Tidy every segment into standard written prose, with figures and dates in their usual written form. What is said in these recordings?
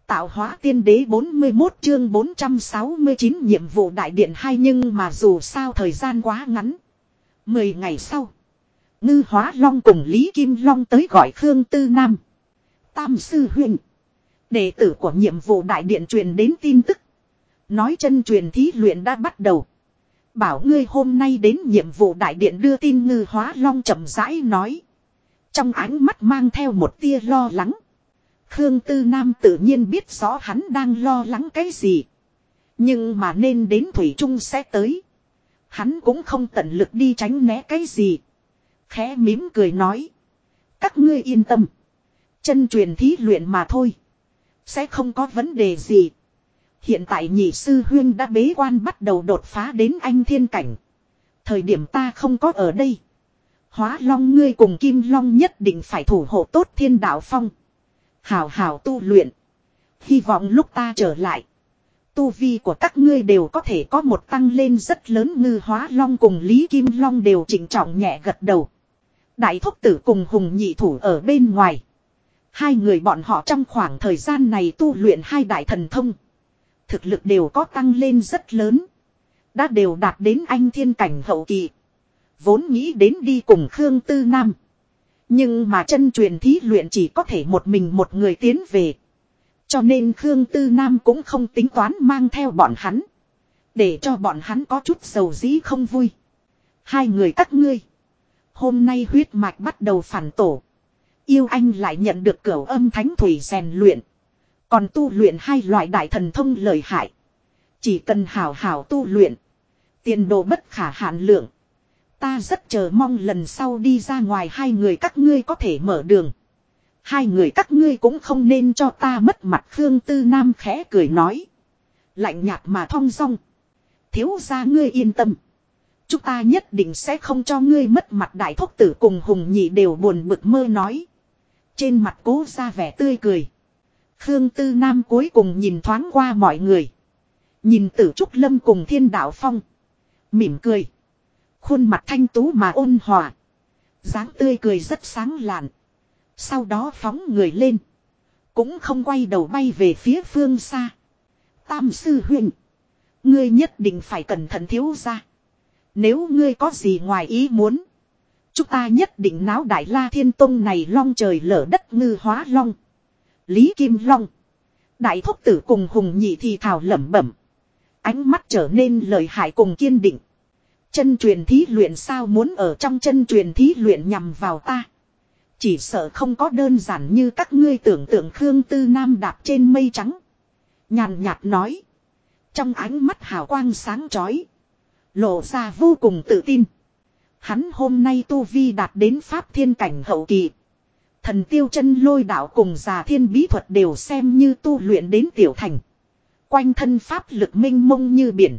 Tạo hóa tiên đế 41 chương 469 nhiệm vụ đại điện 2 nhưng mà dù sao thời gian quá ngắn. 10 ngày sau. Ngư Hóa Long cùng Lý Kim Long tới gọi Khương Tư Nam. Tam sư huynh. Đệ tử của nhiệm vụ đại điện truyền đến tin tức. Nói chân truyền thí luyện đã bắt đầu. Bảo ngươi hôm nay đến nhiệm vụ đại điện đưa tin. Ngư Hóa Long chậm rãi nói. Trong ánh mắt mang theo một tia lo lắng. Khương Tư Nam tự nhiên biết rõ hắn đang lo lắng cái gì. Nhưng mà nên đến Thủy Trung sẽ tới. Hắn cũng không tận lực đi tránh né cái gì. Khẽ mỉm cười nói. Các ngươi yên tâm. Chân truyền thí luyện mà thôi. Sẽ không có vấn đề gì. Hiện tại nhị sư huynh đã bế quan bắt đầu đột phá đến anh thiên cảnh. Thời điểm ta không có ở đây. Hóa Long ngươi cùng Kim Long nhất định phải thủ hộ tốt Thiên Đạo Phong. Hảo hảo tu luyện. Hy vọng lúc ta trở lại. Tu vi của các ngươi đều có thể có một tăng lên rất lớn. Ngư Hóa Long cùng Lý Kim Long đều chỉnh trọng nhẹ gật đầu. Đại thúc tử cùng Hùng nhị thủ ở bên ngoài. Hai người bọn họ trong khoảng thời gian này tu luyện hai đại thần thông. Thực lực đều có tăng lên rất lớn. Đã đều đạt đến anh thiên cảnh hậu kỳ. Vốn nghĩ đến đi cùng Khương Tư Nam. Nhưng mà chân truyền thí luyện chỉ có thể một mình một người tiến về. Cho nên Khương Tư Nam cũng không tính toán mang theo bọn hắn. Để cho bọn hắn có chút sầu dĩ không vui. Hai người các ngươi. Hôm nay huyết mạch bắt đầu phản tổ. Yêu anh lại nhận được cửu âm thánh thủy rèn luyện. Còn tu luyện hai loại đại thần thông lợi hại. Chỉ cần hảo hảo tu luyện. Tiền đồ bất khả hạn lượng. Ta rất chờ mong lần sau đi ra ngoài hai người các ngươi có thể mở đường. Hai người các ngươi cũng không nên cho ta mất mặt. Khương Tư Nam khẽ cười nói. Lạnh nhạt mà thong dong. Thiếu gia ngươi yên tâm. Chúng ta nhất định sẽ không cho ngươi mất mặt. Đại thúc tử cùng Hùng nhị đều buồn bực mơ nói. Trên mặt cố ra vẻ tươi cười. Khương Tư Nam cuối cùng nhìn thoáng qua mọi người. Nhìn Tử Trúc Lâm cùng Thiên Đạo Phong. Mỉm cười. Khuôn mặt thanh tú mà ôn hòa. Dáng tươi cười rất sáng lạn. Sau đó phóng người lên. Cũng không quay đầu bay về phía phương xa. Tam sư huynh. Ngươi nhất định phải cẩn thận thiếu ra. Nếu ngươi có gì ngoài ý muốn. Chúng ta nhất định náo Đại La Thiên Tông này long trời lở đất. Ngư Hóa Long. Lý Kim Long. Đại thúc tử cùng Hùng nhị thì thào lẩm bẩm. Ánh mắt trở nên lợi hại cùng kiên định. Chân truyền thí luyện sao muốn ở trong chân truyền thí luyện nhằm vào ta. Chỉ sợ không có đơn giản như các ngươi tưởng tượng. Khương Tư Nam đạp trên mây trắng. Nhàn nhạt nói. Trong ánh mắt hào quang sáng chói. Lộ ra vô cùng tự tin. Hắn hôm nay tu vi đạt đến pháp thiên cảnh hậu kỳ. Thần tiêu chân lôi đạo cùng già thiên bí thuật đều xem như tu luyện đến tiểu thành. Quanh thân pháp lực minh mông như biển.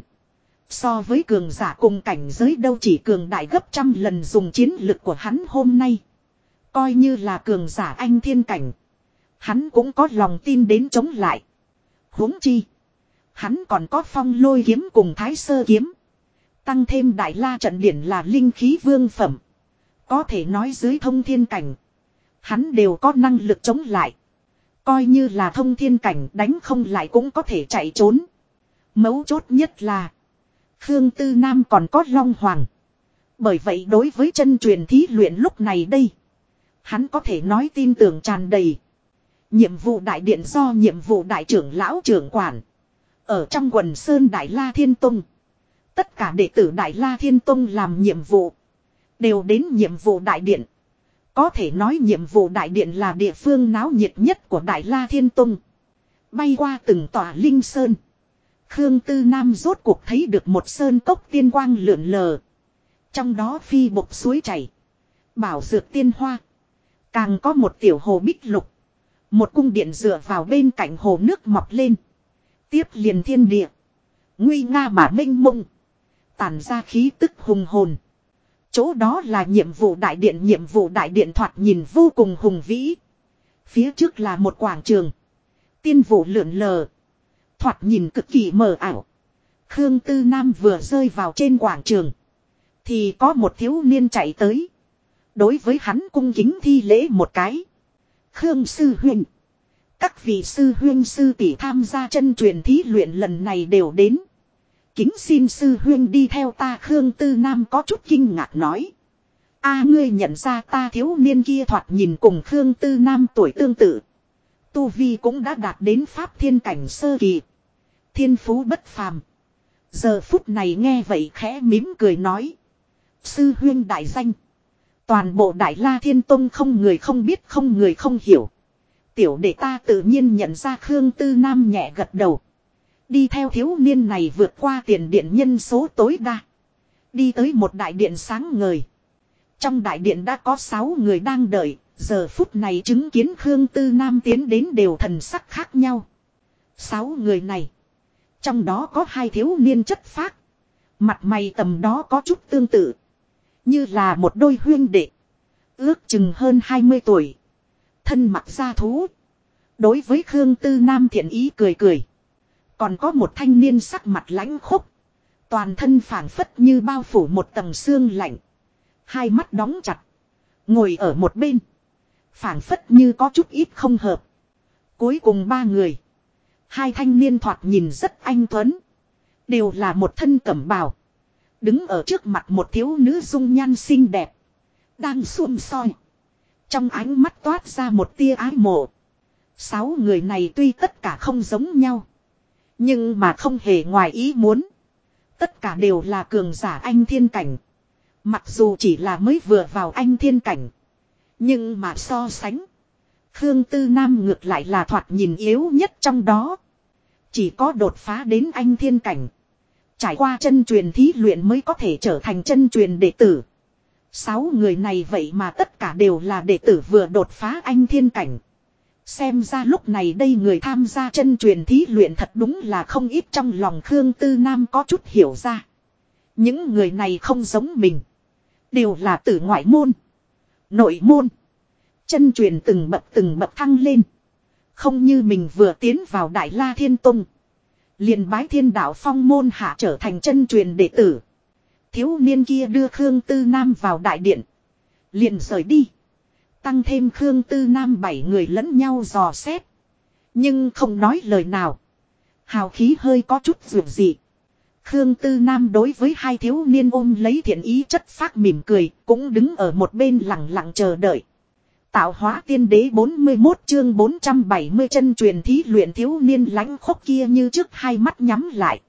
So với cường giả cùng cảnh giới đâu chỉ cường đại gấp trăm lần. Dùng chiến lực của hắn hôm nay. Coi như là cường giả anh thiên cảnh. Hắn cũng có lòng tin đến chống lại. Huống chi. Hắn còn có phong lôi kiếm cùng thái sơ kiếm. Tăng thêm Đại La trận điển là linh khí vương phẩm. Có thể nói dưới thông thiên cảnh. Hắn đều có năng lực chống lại. Coi như là thông thiên cảnh đánh không lại cũng có thể chạy trốn. Mấu chốt nhất là. Khương Tư Nam còn có Long Hoàng. Bởi vậy đối với chân truyền thí luyện lúc này đây. Hắn có thể nói tin tưởng tràn đầy. Nhiệm vụ đại điện do nhiệm vụ đại trưởng lão trưởng quản. Ở trong quần sơn Đại La Thiên Tông. Tất cả đệ tử Đại La Thiên Tông làm nhiệm vụ. Đều đến nhiệm vụ đại điện. Có thể nói nhiệm vụ đại điện là địa phương náo nhiệt nhất của Đại La Thiên Tông. Bay qua từng tòa linh sơn. Khương Tư Nam rốt cuộc thấy được một sơn cốc tiên quang lượn lờ. Trong đó phi bộc suối chảy. Bảo dược tiên hoa. Càng có một tiểu hồ bích lục. Một cung điện dựa vào bên cạnh hồ nước mọc lên. Tiếp liền thiên địa. Nguy nga mà mênh mông. Tản ra khí tức hùng hồn. Chỗ đó là nhiệm vụ đại điện. Nhiệm vụ đại điện thoạt nhìn vô cùng hùng vĩ. Phía trước là một quảng trường. Tiên vụ lượn lờ. Thoạt nhìn cực kỳ mờ ảo. Khương Tư Nam vừa rơi vào trên quảng trường. Thì có một thiếu niên chạy tới. Đối với hắn cung kính thi lễ một cái. Khương sư huynh. Các vị sư huyên sư tỷ tham gia chân truyền thí luyện lần này đều đến. Kính xin sư huyên đi theo ta. Khương Tư Nam có chút kinh ngạc nói. A ngươi nhận ra ta thiếu niên kia thoạt nhìn cùng Khương Tư Nam tuổi tương tự. Tu Vi cũng đã đạt đến pháp thiên cảnh sơ kỳ. Thiên phú bất phàm. Giờ phút này nghe vậy khẽ mỉm cười nói. Sư huyên đại danh. Toàn bộ Đại La Thiên Tông không người không biết không người không hiểu. Tiểu đệ ta tự nhiên nhận ra. Khương Tư Nam nhẹ gật đầu. Đi theo thiếu niên này vượt qua tiền điện nhân số tối đa. Đi tới một đại điện sáng ngời. Trong đại điện đã có 6 người đang đợi. Giờ phút này chứng kiến Khương Tư Nam tiến đến đều thần sắc khác nhau. 6 người này. Trong đó có 2 thiếu niên chất phác. Mặt mày tầm đó có chút tương tự. Như là một đôi huyên đệ. Ước chừng hơn 20 tuổi. Thân mặc da thú. Đối với Khương Tư Nam thiện ý cười cười. Còn có một thanh niên sắc mặt lãnh khốc. Toàn thân phảng phất như bao phủ một tầng sương lạnh. Hai mắt đóng chặt. Ngồi ở một bên. Phảng phất như có chút ít không hợp. Cuối cùng 3 người. 2 thanh niên thoạt nhìn rất anh tuấn. Đều là một thân cẩm bào. Đứng ở trước mặt một thiếu nữ dung nhan xinh đẹp. Đang xuông soi. Trong ánh mắt toát ra một tia ái mộ. 6 người này tuy tất cả không giống nhau. Nhưng mà không hề ngoài ý muốn. Tất cả đều là cường giả anh thiên cảnh. Mặc dù chỉ là mới vừa vào anh thiên cảnh. Nhưng mà so sánh. Khương Tư Nam ngược lại là thoạt nhìn yếu nhất trong đó. Chỉ có đột phá đến anh thiên cảnh. Trải qua chân truyền thí luyện mới có thể trở thành chân truyền đệ tử. 6 người này vậy mà tất cả đều là đệ tử vừa đột phá anh thiên cảnh. Xem ra lúc này đây người tham gia chân truyền thí luyện thật đúng là không ít. Trong lòng Khương Tư Nam có chút hiểu ra. Những người này không giống mình. Đều là tử ngoại môn. Nội môn. Chân truyền từng bậc thăng lên. Không như mình vừa tiến vào Đại La Thiên Tông. Liền bái Thiên Đạo Phong môn hạ trở thành chân truyền đệ tử. Thiếu niên kia đưa Khương Tư Nam vào đại điện. Liền rời đi. Tăng thêm Khương Tư Nam 7 người lẫn nhau dò xét. Nhưng không nói lời nào. Hào khí hơi có chút dịu dị. Khương Tư Nam đối với 2 thiếu niên ôm lấy thiện ý chất phác mỉm cười. Cũng đứng ở một bên lặng lặng chờ đợi. Tạo hóa tiên đế 41 chương 470 chân truyền thí luyện. Thiếu niên lãnh khốc kia như trước 2 mắt nhắm lại.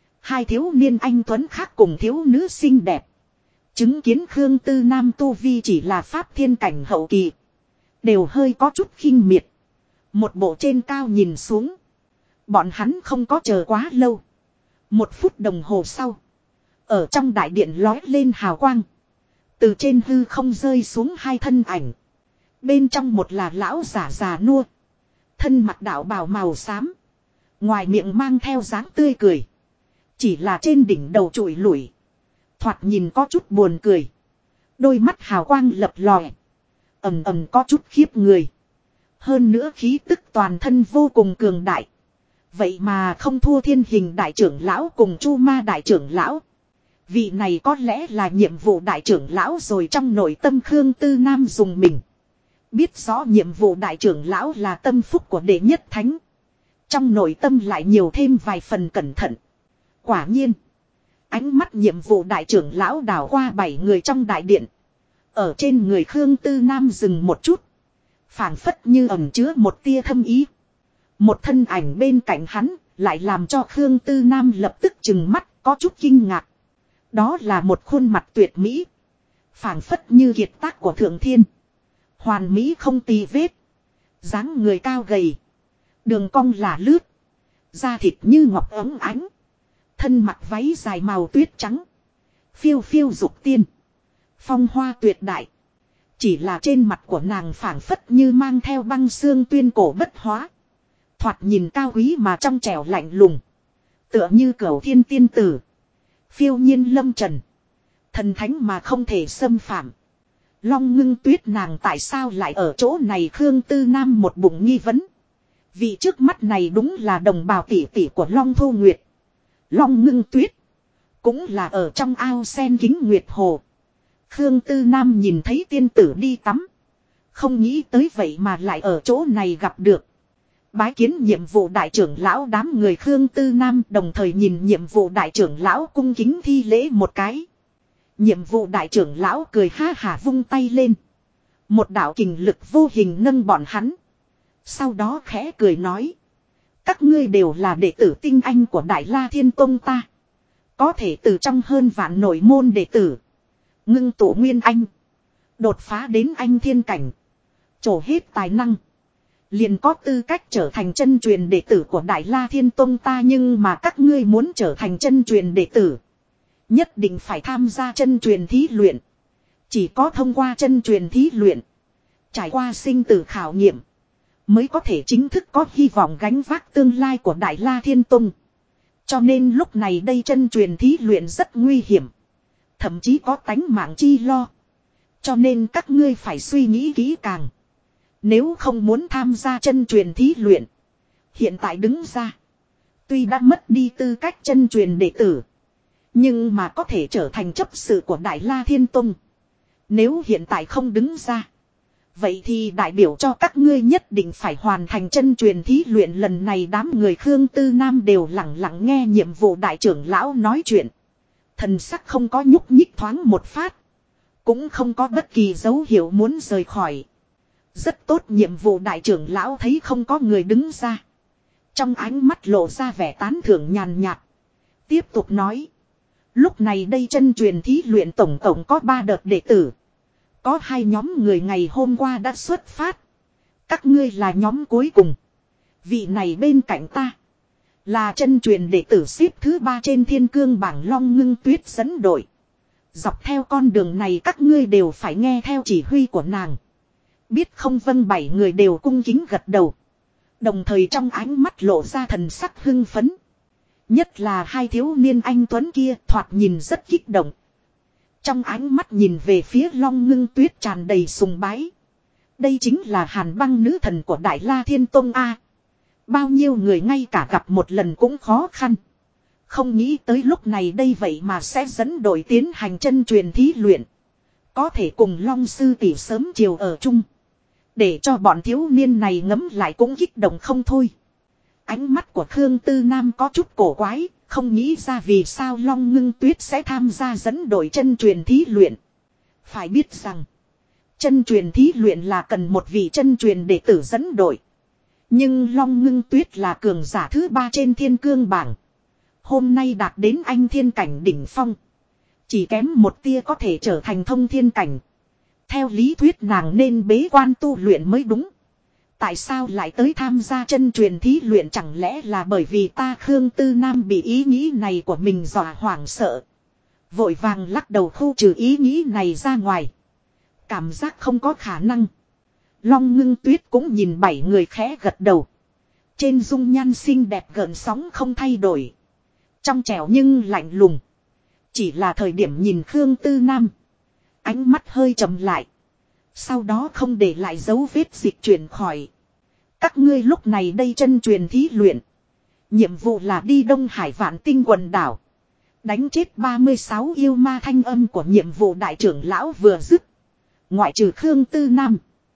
2 thiếu niên anh tuấn khác cùng thiếu nữ xinh đẹp. Chứng kiến Khương Tư Nam tu vi chỉ là pháp thiên cảnh hậu kỳ. Đều hơi có chút khinh miệt. Một bộ trên cao nhìn xuống. Bọn hắn không có chờ quá lâu. 1 phút đồng hồ sau. Ở trong đại điện lói lên hào quang. Từ trên hư không rơi xuống 2 thân ảnh. Bên trong một là lão giả già nua. Thân mặc đạo bào màu xám. Ngoài miệng mang theo dáng tươi cười. Chỉ là trên đỉnh đầu trụi lủi. Thoạt nhìn có chút buồn cười. Đôi mắt hào quang lập lòe. Ầm ầm có chút khiếp người. Hơn nữa khí tức toàn thân vô cùng cường đại. Vậy mà không thua Thiên Hình đại trưởng lão cùng Chu Ma đại trưởng lão. Vị này có lẽ là nhiệm vụ đại trưởng lão rồi. Trong nội tâm Khương Tư Nam dùng mình. Biết rõ nhiệm vụ đại trưởng lão là tâm phúc của đệ nhất thánh. Trong nội tâm lại nhiều thêm vài phần cẩn thận. Quả nhiên. Ánh mắt nhiệm vụ đại trưởng lão đảo qua 7 người trong đại điện. Ở trên người Khương Tư Nam dừng một chút. Phảng phất như ẩn chứa một tia thâm ý. Một thân ảnh bên cạnh hắn lại làm cho Khương Tư Nam lập tức chừng mắt có chút kinh ngạc. Đó là một khuôn mặt tuyệt mỹ. Phảng phất như kiệt tác của Thượng Thiên. Hoàn mỹ không tì vết. Dáng người cao gầy. Đường cong là lướt. Da thịt như ngọc óng ánh. Thân mặc váy dài màu tuyết trắng. Phiêu phiêu dục tiên. Phong hoa tuyệt đại. Chỉ là trên mặt của nàng phảng phất như mang theo băng xương tuyên cổ bất hóa. Thoạt nhìn cao quý mà trong trẻo lạnh lùng. Tựa như cửu thiên tiên tử. Phiêu nhiên lâm trần. Thần thánh mà không thể xâm phạm. Long Ngưng Tuyết nàng tại sao lại ở chỗ này? Khương Tư Nam một bụng nghi vấn. Vì trước mắt này đúng là đồng bào tỷ tỷ của Long Thu Nguyệt. Long Ngưng Tuyết. Cũng là ở trong ao sen kính Nguyệt Hồ. Khương Tư Nam nhìn thấy tiên tử đi tắm. Không nghĩ tới vậy mà lại ở chỗ này gặp được. Bái kiến nhiệm vụ đại trưởng lão đám người Khương Tư Nam đồng thời nhìn nhiệm vụ đại trưởng lão cung kính thi lễ một cái. Nhiệm vụ đại trưởng lão cười ha hả vung tay lên. Một đạo kình lực vô hình nâng bọn hắn. Sau đó khẽ cười nói. Các ngươi đều là đệ tử tinh anh của Đại La Thiên Tông ta. Có thể từ trong hơn vạn nội môn đệ tử. Ngưng tụ nguyên anh. Đột phá đến anh thiên cảnh. Trổ hết tài năng. Liền có tư cách trở thành chân truyền đệ tử của Đại La Thiên Tông ta. Nhưng mà các ngươi muốn trở thành chân truyền đệ tử. Nhất định phải tham gia chân truyền thí luyện. Chỉ có thông qua chân truyền thí luyện. Trải qua sinh tử khảo nghiệm. Mới có thể chính thức có hy vọng gánh vác tương lai của Đại La Thiên Tông. Cho nên lúc này đây chân truyền thí luyện rất nguy hiểm. Thậm chí có tánh mạng chi lo. Cho nên các ngươi phải suy nghĩ kỹ càng. Nếu không muốn tham gia chân truyền thí luyện. Hiện tại đứng ra. Tuy đã mất đi tư cách chân truyền đệ tử. Nhưng mà có thể trở thành chấp sự của Đại La Thiên Tông. Nếu hiện tại không đứng ra. Vậy thì đại biểu cho các ngươi nhất định phải hoàn thành chân truyền thí luyện lần này. Đám người Khương Tư Nam đều lặng lặng nghe nhiệm vụ đại trưởng lão nói chuyện. Thần sắc không có nhúc nhích thoáng một phát. Cũng không có bất kỳ dấu hiệu muốn rời khỏi. Rất tốt, nhiệm vụ đại trưởng lão thấy không có người đứng ra. Trong ánh mắt lộ ra vẻ tán thưởng nhàn nhạt. Tiếp tục nói. Lúc này đây chân truyền thí luyện tổng cộng có 3 đợt đệ tử. Có 2 nhóm người ngày hôm qua đã xuất phát. Các ngươi là nhóm cuối cùng. Vị này bên cạnh ta. Là chân truyền đệ tử xếp thứ 3 trên thiên cương bảng Long Ngưng Tuyết dẫn đội. Dọc theo con đường này các ngươi đều phải nghe theo chỉ huy của nàng. Biết không? Vâng, 7 người đều cung kính gật đầu. Đồng thời trong ánh mắt lộ ra thần sắc hưng phấn. Nhất là 2 thiếu niên anh tuấn kia thoạt nhìn rất kích động. Trong ánh mắt nhìn về phía Long Ngưng Tuyết tràn đầy sùng bái. Đây chính là Hàn Băng nữ thần của Đại La Thiên Tông A. Bao nhiêu người ngay cả gặp một lần cũng khó khăn. Không nghĩ tới lúc này đây vậy mà sẽ dẫn đội tiến hành chân truyền thí luyện. Có thể cùng Long sư tỷ sớm chiều ở chung. Để cho bọn thiếu niên này ngấm lại cũng kích động không thôi. Ánh mắt của Khương Tư Nam có chút cổ quái. Không nghĩ ra vì sao Long Ngưng Tuyết sẽ tham gia dẫn đội chân truyền thí luyện. Phải biết rằng. Chân truyền thí luyện là cần một vị chân truyền đệ tử dẫn đội. Nhưng Long Ngưng Tuyết là cường giả thứ 3 trên thiên cương bảng. Hôm nay đạt đến anh thiên cảnh đỉnh phong. Chỉ kém một tia có thể trở thành thông thiên cảnh. Theo lý thuyết nàng nên bế quan tu luyện mới đúng. Tại sao lại tới tham gia chân truyền thí luyện? Chẳng lẽ là bởi vì ta Khương Tư Nam bị ý nghĩ này của mình dọa hoảng sợ. Vội vàng lắc đầu khu trừ ý nghĩ này ra ngoài. Cảm giác không có khả năng. Long Ngưng Tuyết cũng nhìn 7 người khẽ gật đầu. Trên dung nhan xinh đẹp gợn sóng không thay đổi. Trong trẻo nhưng lạnh lùng. Chỉ là thời điểm nhìn Khương Tư Nam. Ánh mắt hơi trầm lại. Sau đó không để lại dấu vết dịch chuyển khỏi. Các ngươi lúc này đây chân truyền thí luyện. Nhiệm vụ là đi Đông Hải Vạn Tinh quần đảo. Đánh chết 36 yêu ma. Thanh âm của nhiệm vụ đại trưởng lão vừa dứt. Ngoại trừ Khương Tư Nam.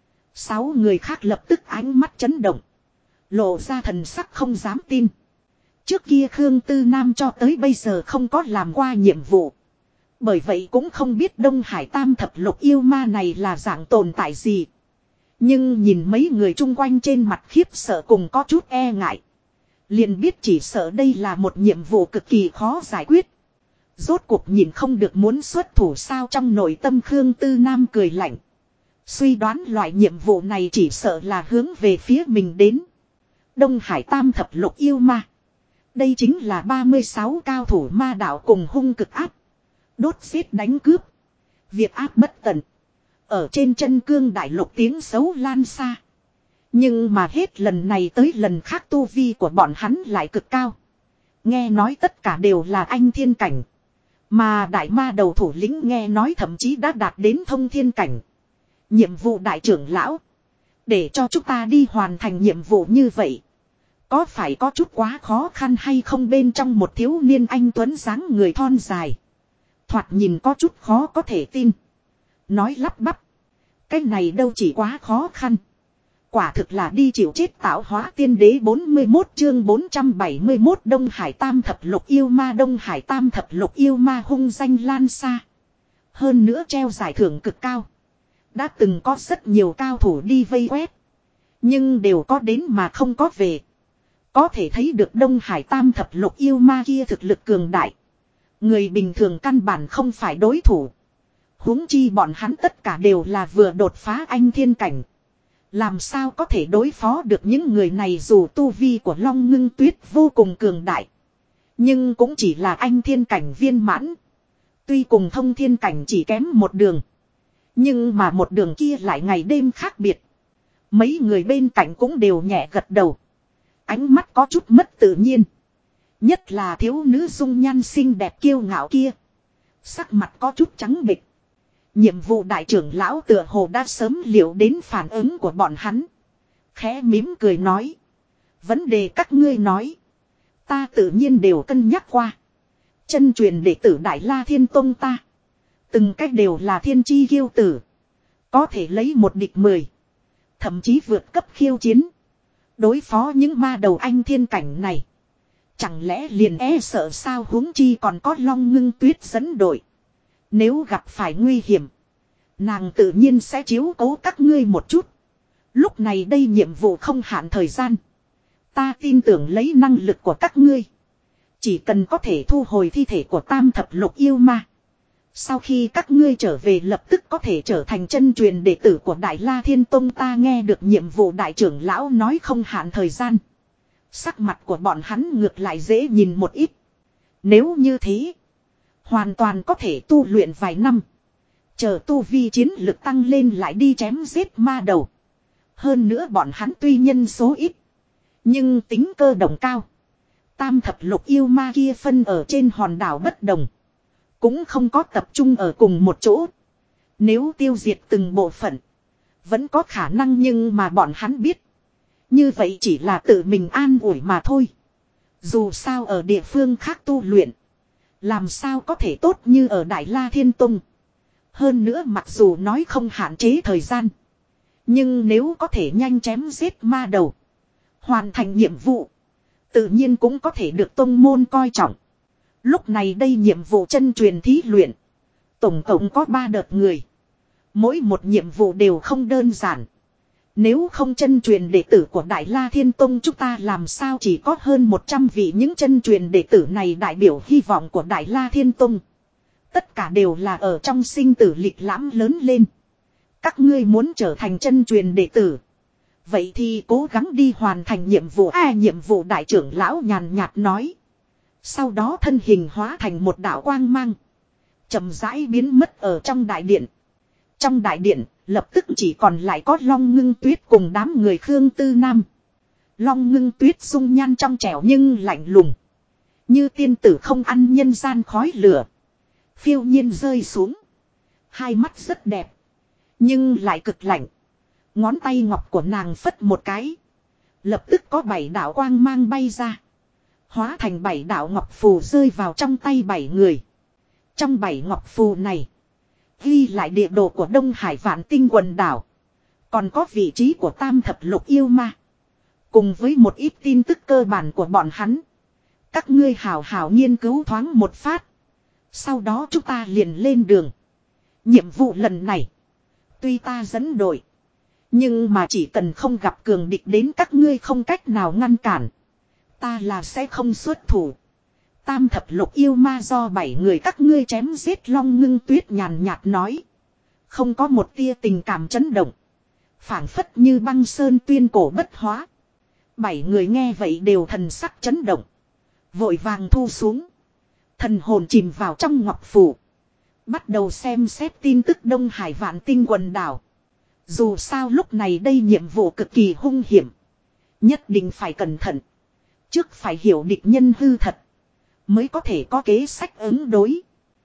6 người khác lập tức ánh mắt chấn động. Lộ ra thần sắc không dám tin. Trước kia Khương Tư Nam cho tới bây giờ không có làm qua nhiệm vụ. Bởi vậy cũng không biết Đông Hải Tam thập lục yêu ma này là dạng tồn tại gì. Nhưng nhìn mấy người chung quanh trên mặt khiếp sợ cùng có chút e ngại. Liền biết chỉ sợ đây là một nhiệm vụ cực kỳ khó giải quyết. Rốt cuộc nhìn không được muốn xuất thủ sao? Trong nội tâm Khương Tư Nam cười lạnh. Suy đoán loại nhiệm vụ này chỉ sợ là hướng về phía mình đến. Đông Hải Tam thập lục yêu ma. Đây chính là 36 cao thủ ma đạo cùng hung cực áp. Đốt giết đánh cướp. Việc áp bất tận. Ở trên chân cương đại lục tiếng xấu lan xa. Nhưng mà hết lần này tới lần khác tu vi của bọn hắn lại cực cao. Nghe nói tất cả đều là anh thiên cảnh. Mà đại ma đầu thủ lĩnh nghe nói thậm chí đã đạt đến thông thiên cảnh. Nhiệm vụ đại trưởng lão. Để cho chúng ta đi hoàn thành nhiệm vụ như vậy. Có phải có chút quá khó khăn hay không? Bên trong một thiếu niên anh tuấn dáng người thon dài. Thoạt nhìn có chút khó có thể tin. Nói lắp bắp. Cái này đâu chỉ quá khó khăn. Quả thực là đi chịu chết tạo hóa tiên đế 41 chương 471 Đông Hải Tam Thập Lục yêu ma. Đông Hải Tam Thập Lục yêu ma hung danh lan xa. Hơn nữa treo giải thưởng cực cao. Đã từng có rất nhiều cao thủ đi vây quét. Nhưng đều có đến mà không có về. Có thể thấy được Đông Hải Tam Thập Lục yêu ma kia thực lực cường đại. Người bình thường căn bản không phải đối thủ. Huống chi bọn hắn tất cả đều là vừa đột phá anh thiên cảnh. Làm sao có thể đối phó được những người này, dù tu vi của Long Ngưng Tuyết vô cùng cường đại. Nhưng cũng chỉ là anh thiên cảnh viên mãn. Tuy cùng thông thiên cảnh chỉ kém một đường. Nhưng mà một đường kia lại ngày đêm khác biệt. Mấy người bên cạnh cũng đều nhẹ gật đầu. Ánh mắt có chút mất tự nhiên. Nhất là thiếu nữ dung nhan xinh đẹp kiêu ngạo kia. Sắc mặt có chút trắng bệch. Nhiệm vụ đại trưởng lão tựa hồ đã sớm liệu đến phản ứng của bọn hắn. Khẽ mỉm cười nói. Vấn đề các ngươi nói. Ta tự nhiên đều cân nhắc qua. Chân truyền đệ tử Đại La Thiên Tông ta. Từng cách đều là thiên chi kiêu tử. Có thể lấy một địch 10. Thậm chí vượt cấp khiêu chiến. Đối phó những ma đầu anh thiên cảnh này. Chẳng lẽ liền e sợ sao, huống chi còn có Long Ngưng Tuyết dẫn đội. Nếu gặp phải nguy hiểm. Nàng tự nhiên sẽ chiếu cố các ngươi một chút. Lúc này đây nhiệm vụ không hạn thời gian. Ta tin tưởng lấy năng lực của các ngươi. Chỉ cần có thể thu hồi thi thể của Tam Thập Lục yêu ma. Sau khi các ngươi trở về lập tức có thể trở thành chân truyền đệ tử của Đại La Thiên Tông. Ta nghe được nhiệm vụ đại trưởng lão nói không hạn thời gian. Sắc mặt của bọn hắn ngược lại dễ nhìn một ít. Nếu như thế, hoàn toàn có thể tu luyện vài năm. Chờ tu vi chiến lực tăng lên lại đi chém giết ma đầu. Hơn nữa bọn hắn tuy nhân số ít, nhưng tính cơ động cao. Tam Thập Lục yêu ma kia phân ở trên hòn đảo bất đồng. Cũng không có tập trung ở cùng một chỗ. Nếu tiêu diệt từng bộ phận, vẫn có khả năng, nhưng mà bọn hắn biết. Như vậy chỉ là tự mình an ủi mà thôi. Dù sao ở địa phương khác tu luyện. Làm sao có thể tốt như ở Đại La Thiên Tông. Hơn nữa mặc dù nói không hạn chế thời gian. Nhưng nếu có thể nhanh chém giết ma đầu. Hoàn thành nhiệm vụ. Tự nhiên cũng có thể được tông môn coi trọng. Lúc này đây nhiệm vụ chân truyền thí luyện. Tổng cộng có 3 đợt người. Mỗi một nhiệm vụ đều không đơn giản. Nếu không chân truyền đệ tử của Đại La Thiên Tông chúng ta làm sao chỉ có hơn 100 vị. Những chân truyền đệ tử này đại biểu hy vọng của Đại La Thiên Tông. Tất cả đều là ở trong sinh tử lịch lãm lớn lên. Các ngươi muốn trở thành chân truyền đệ tử. Vậy thì cố gắng đi hoàn thành nhiệm vụ. Nhiệm vụ đại trưởng lão nhàn nhạt nói. Sau đó thân hình hóa thành một đạo quang mang. Chậm rãi biến mất ở trong đại điện. Trong đại điện, lập tức chỉ còn lại có Long Ngưng Tuyết cùng đám người Khương Tư Nam. Long Ngưng Tuyết dung nhan trong trẻo nhưng lạnh lùng. Như tiên tử không ăn nhân gian khói lửa. Phiêu nhiên rơi xuống. Hai mắt rất đẹp. Nhưng lại cực lạnh. Ngón tay ngọc của nàng phất một cái. Lập tức có 7 đạo quang mang bay ra. Hóa thành 7 đạo ngọc phù rơi vào trong tay 7 người. Trong 7 ngọc phù này. Ghi lại địa đồ của Đông Hải Vạn Tinh quần đảo. Còn có vị trí của Tam Thập Lục yêu ma. Cùng với một ít tin tức cơ bản của bọn hắn. Các ngươi hào hào nghiên cứu thoáng một phát. Sau đó chúng ta liền lên đường. Nhiệm vụ lần này. Tuy ta dẫn đội. Nhưng mà chỉ cần không gặp cường địch đến các ngươi không cách nào ngăn cản. Ta là sẽ không xuất thủ. Tam Thập Lục yêu ma do 7 người các ngươi chém giết. Long Ngưng Tuyết nhàn nhạt nói. Không có một tia tình cảm chấn động. Phảng phất như băng sơn tuyên cổ bất hóa. 7 người nghe vậy đều thần sắc chấn động. Vội vàng thu xuống. Thần hồn chìm vào trong ngọc phủ. Bắt đầu xem xét tin tức Đông Hải Vạn Tinh quần đảo. Dù sao lúc này đây nhiệm vụ cực kỳ hung hiểm. Nhất định phải cẩn thận. Trước phải hiểu địch nhân hư thật. Mới có thể có kế sách ứng đối.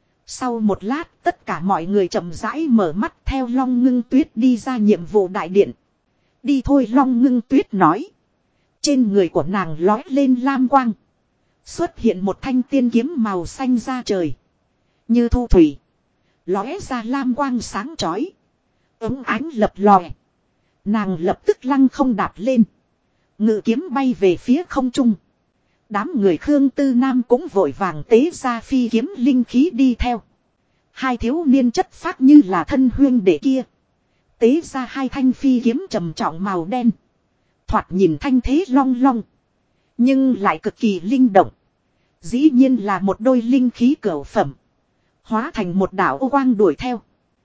Sau một lát tất cả mọi người chậm rãi mở mắt theo Long Ngưng Tuyết đi ra nhiệm vụ đại điện. Đi thôi, Long Ngưng Tuyết nói. Trên người của nàng lói lên lam quang. Xuất hiện một thanh tiên kiếm màu xanh ra trời. Như thu thủy. Lóe ra lam quang sáng chói. Ấm ánh lập lòe. Nàng lập tức lăng không đạp lên. Ngự kiếm bay về phía không trung. Đám người Khương Tư Nam cũng vội vàng tế ra phi kiếm linh khí đi theo. Hai thiếu niên chất phác như là thân huyên đệ kia. Tế ra hai thanh phi kiếm trầm trọng màu đen. Thoạt nhìn thanh thế long long. Nhưng lại cực kỳ linh động. Dĩ nhiên là một đôi linh khí cửu phẩm. Hóa thành một đạo ô quang đuổi theo.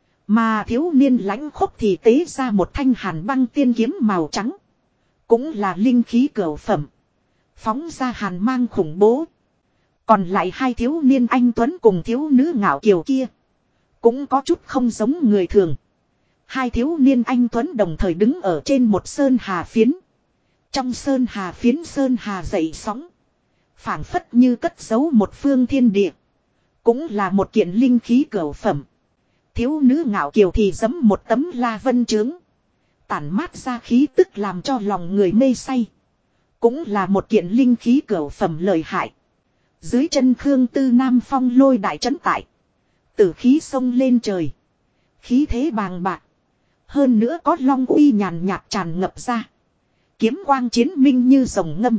Mà thiếu niên lãnh khốc thì tế ra một thanh hàn băng tiên kiếm màu trắng. Cũng là linh khí cửu phẩm. Phóng ra hàn mang khủng bố. Còn lại hai thiếu niên anh Tuấn cùng thiếu nữ ngạo kiều kia. Cũng có chút không giống người thường. Hai thiếu niên anh Tuấn đồng thời đứng ở trên một sơn hà phiến. Trong sơn hà phiến sơn hà dậy sóng. Phảng phất như cất giấu một phương thiên địa. Cũng là một kiện linh khí cửu phẩm. Thiếu nữ ngạo kiều thì giẫm một tấm la vân trướng. Tản mát ra khí tức làm cho lòng người mê say. Cũng là một kiện linh khí cửu phẩm lợi hại. Dưới chân Khương Tư Nam phong lôi đại trấn tại. Tử khí sông lên trời. Khí thế bàng bạc. Hơn nữa có long uy nhàn nhạt tràn ngập ra. Kiếm quang chiến minh như rồng ngâm.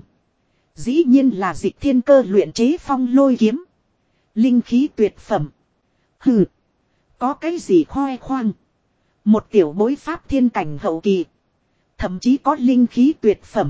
Dĩ nhiên là dịch thiên cơ luyện chế phong lôi kiếm. Linh khí tuyệt phẩm. Hừ. Có cái gì khoe khoang. Một tiểu bối pháp thiên cảnh hậu kỳ. Thậm chí có linh khí tuyệt phẩm.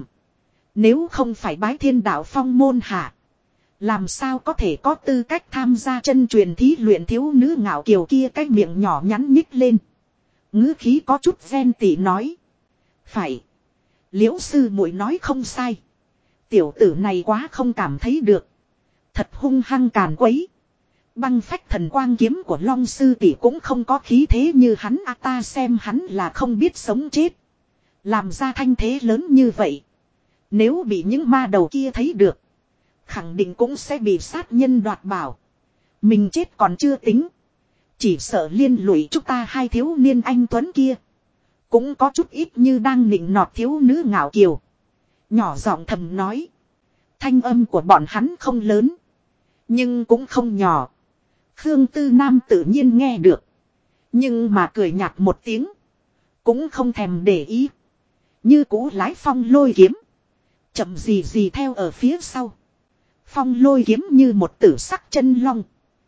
Nếu không phải bái thiên đạo phong môn hạ. Làm sao có thể có tư cách tham gia chân truyền thí luyện thiếu nữ ngạo kiều kia cái miệng nhỏ nhắn nhích lên. Ngữ khí có chút ven tỉ nói. Phải. Liễu sư muội nói không sai. Tiểu tử này quá không cảm thấy được. Thật hung hăng càn quấy. Băng phách thần quang kiếm của Long sư tỷ cũng không có khí thế như hắn ta xem hắn là không biết sống chết. Làm ra thanh thế lớn như vậy. Nếu bị những ma đầu kia thấy được. Khẳng định cũng sẽ bị sát nhân đoạt bảo. Mình chết còn chưa tính. Chỉ sợ liên lụy chúng ta hai thiếu niên anh Tuấn kia. Cũng có chút ít như đang nịnh nọt thiếu nữ ngạo kiều. Nhỏ giọng thầm nói. Thanh âm của bọn hắn không lớn. Nhưng cũng không nhỏ. Khương Tư Nam tự nhiên nghe được. Nhưng mà cười nhạt một tiếng. Cũng không thèm để ý. Như cũ lái phong lôi kiếm. Chậm gì gì theo ở phía sau. Phong lôi kiếm như một tử sắc chân long.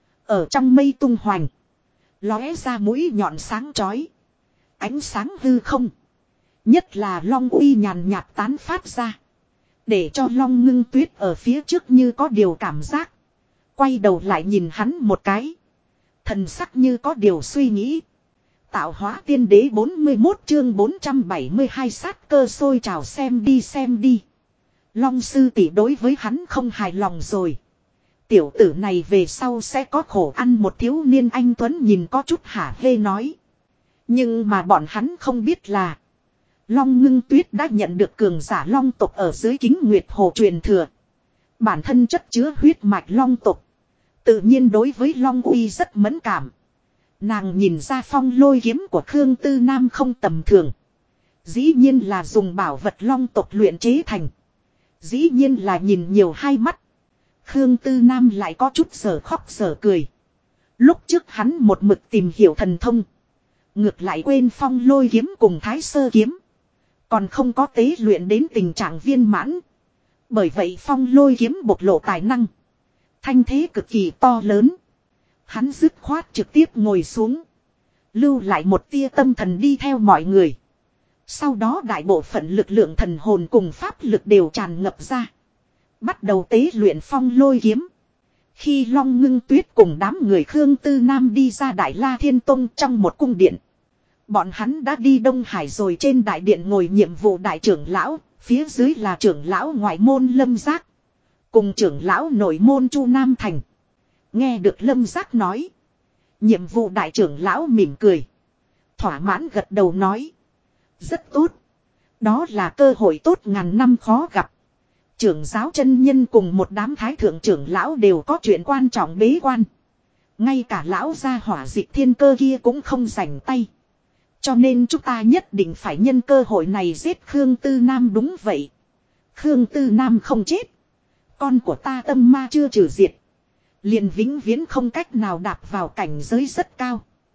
Ở trong mây tung hoành. Lóe ra mũi nhọn sáng chói. Ánh sáng hư không. Nhất là long uy nhàn nhạt tán phát ra. Để cho Long Ngưng Tuyết ở phía trước như có điều cảm giác. Quay đầu lại nhìn hắn một cái. Thần sắc như có điều suy nghĩ. Tạo hóa tiên đế 41 chương 472 sát cơ sôi trào xem đi xem đi. Long sư tỷ đối với hắn không hài lòng rồi. Tiểu tử này về sau sẽ có khổ ăn một thiếu niên anh Tuấn nhìn có chút hả hê nói. Nhưng mà bọn hắn không biết là. Long Ngưng Tuyết đã nhận được cường giả long tộc ở dưới Kính Nguyệt Hồ truyền thừa. Bản thân chất chứa huyết mạch long tộc. Tự nhiên đối với long uy rất mẫn cảm. Nàng nhìn ra phong lôi kiếm của Khương Tư Nam không tầm thường. Dĩ nhiên là dùng bảo vật long tộc luyện chế thành. Dĩ nhiên là nhìn nhiều hai mắt. Khương Tư Nam lại có chút sở khóc sở cười. Lúc trước hắn một mực tìm hiểu thần thông. Ngược lại quên phong lôi kiếm cùng thái sơ kiếm. Còn không có tế luyện đến tình trạng viên mãn. Bởi vậy phong lôi kiếm bộc lộ tài năng. Thanh thế cực kỳ to lớn. Hắn dứt khoát trực tiếp ngồi xuống. Lưu lại một tia tâm thần đi theo mọi người. Sau đó đại bộ phận lực lượng thần hồn cùng pháp lực đều tràn ngập ra. Bắt đầu tế luyện phong lôi kiếm. Khi Long Ngưng Tuyết cùng đám người Khương Tư Nam đi ra Đại La Thiên Tông trong một cung điện. Bọn hắn đã đi Đông Hải rồi, trên đại điện ngồi nhiệm vụ đại trưởng lão, phía dưới là trưởng lão ngoại môn Lâm Giác. Cùng trưởng lão nội môn Chu Nam Thành. Nghe được Lâm Giác nói. Nhiệm vụ đại trưởng lão mỉm cười. Thỏa mãn gật đầu nói. Rất tốt. Đó là cơ hội tốt ngàn năm khó gặp. Trưởng giáo chân nhân cùng một đám thái thượng trưởng lão đều có chuyện quan trọng bế quan. Ngay cả lão gia hỏa dịch thiên cơ kia cũng không rảnh tay. Cho nên chúng ta nhất định phải nhân cơ hội này giết Khương Tư Nam. Đúng vậy. Khương Tư Nam không chết. Con của ta tâm ma chưa trừ diệt. Liền vĩnh viễn không cách nào đạp vào cảnh giới rất cao.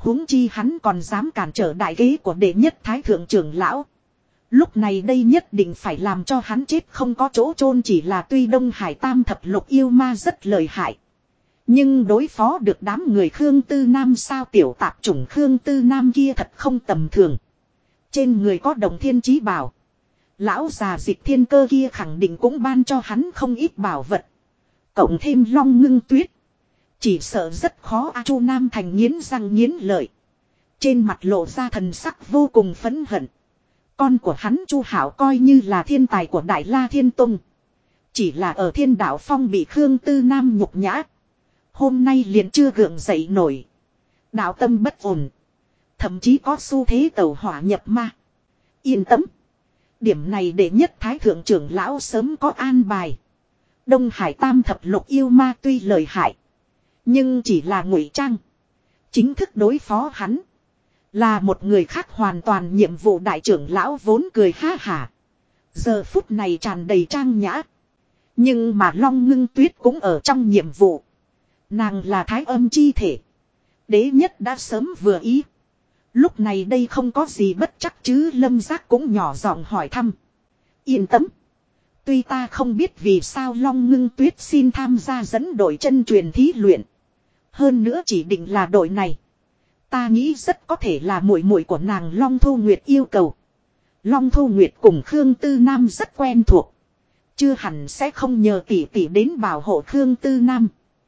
Huống chi hắn còn dám cản trở đại kế của đệ nhất thái thượng trưởng lão. Lúc này đây nhất định phải làm cho hắn chết không có chỗ chôn, chỉ là tuy Đông Hải tam thập lục yêu ma rất lợi hại. Nhưng đối phó được đám người Khương Tư Nam sao, tiểu tạp chủng Khương Tư Nam kia thật không tầm thường. Trên người có Đồng Thiên Chí bảo. Lão già Dịch Thiên Cơ kia khẳng định cũng ban cho hắn không ít bảo vật. Cộng thêm Long Ngưng Tuyết. Chỉ sợ rất khó a. Chu Nam Thành nghiến răng nghiến lợi. Trên mặt lộ ra thần sắc vô cùng phẫn hận. Con của hắn Chu Hảo coi như là thiên tài của Đại La Thiên Tông. Chỉ là ở Thiên Đạo Phong bị Khương Tư Nam nhục nhã. Hôm nay liền chưa gượng dậy nổi. Đạo tâm bất ổn. Thậm chí có xu thế tẩu hỏa nhập ma. Yên tâm. Điểm này đệ nhất thái thượng trưởng lão sớm có an bài. Đông Hải tam thập lục yêu ma tuy lợi hại. Nhưng chỉ là ngụy trang. Chính thức đối phó hắn. Là một người khác hoàn toàn. Nhiệm vụ đại trưởng lão vốn cười ha hả. Giờ phút này tràn đầy trang nhã. Nhưng mà Long Ngưng Tuyết cũng ở trong nhiệm vụ. Nàng là thái âm chi thể. Đế nhất đã sớm vừa ý. Lúc này đây không có gì bất chắc chứ. Lâm Giác cũng nhỏ giọng hỏi thăm. Yên tâm. Tuy ta không biết vì sao Long Ngưng Tuyết xin tham gia dẫn đội chân truyền thí luyện. Hơn nữa chỉ định là đội này. Ta nghĩ rất có thể là muội muội của nàng Long Thu Nguyệt yêu cầu. Long Thu Nguyệt cùng Khương Tư Nam rất quen thuộc. Chưa hẳn sẽ không nhờ tỷ tỷ đến bảo hộ Khương Tư Nam.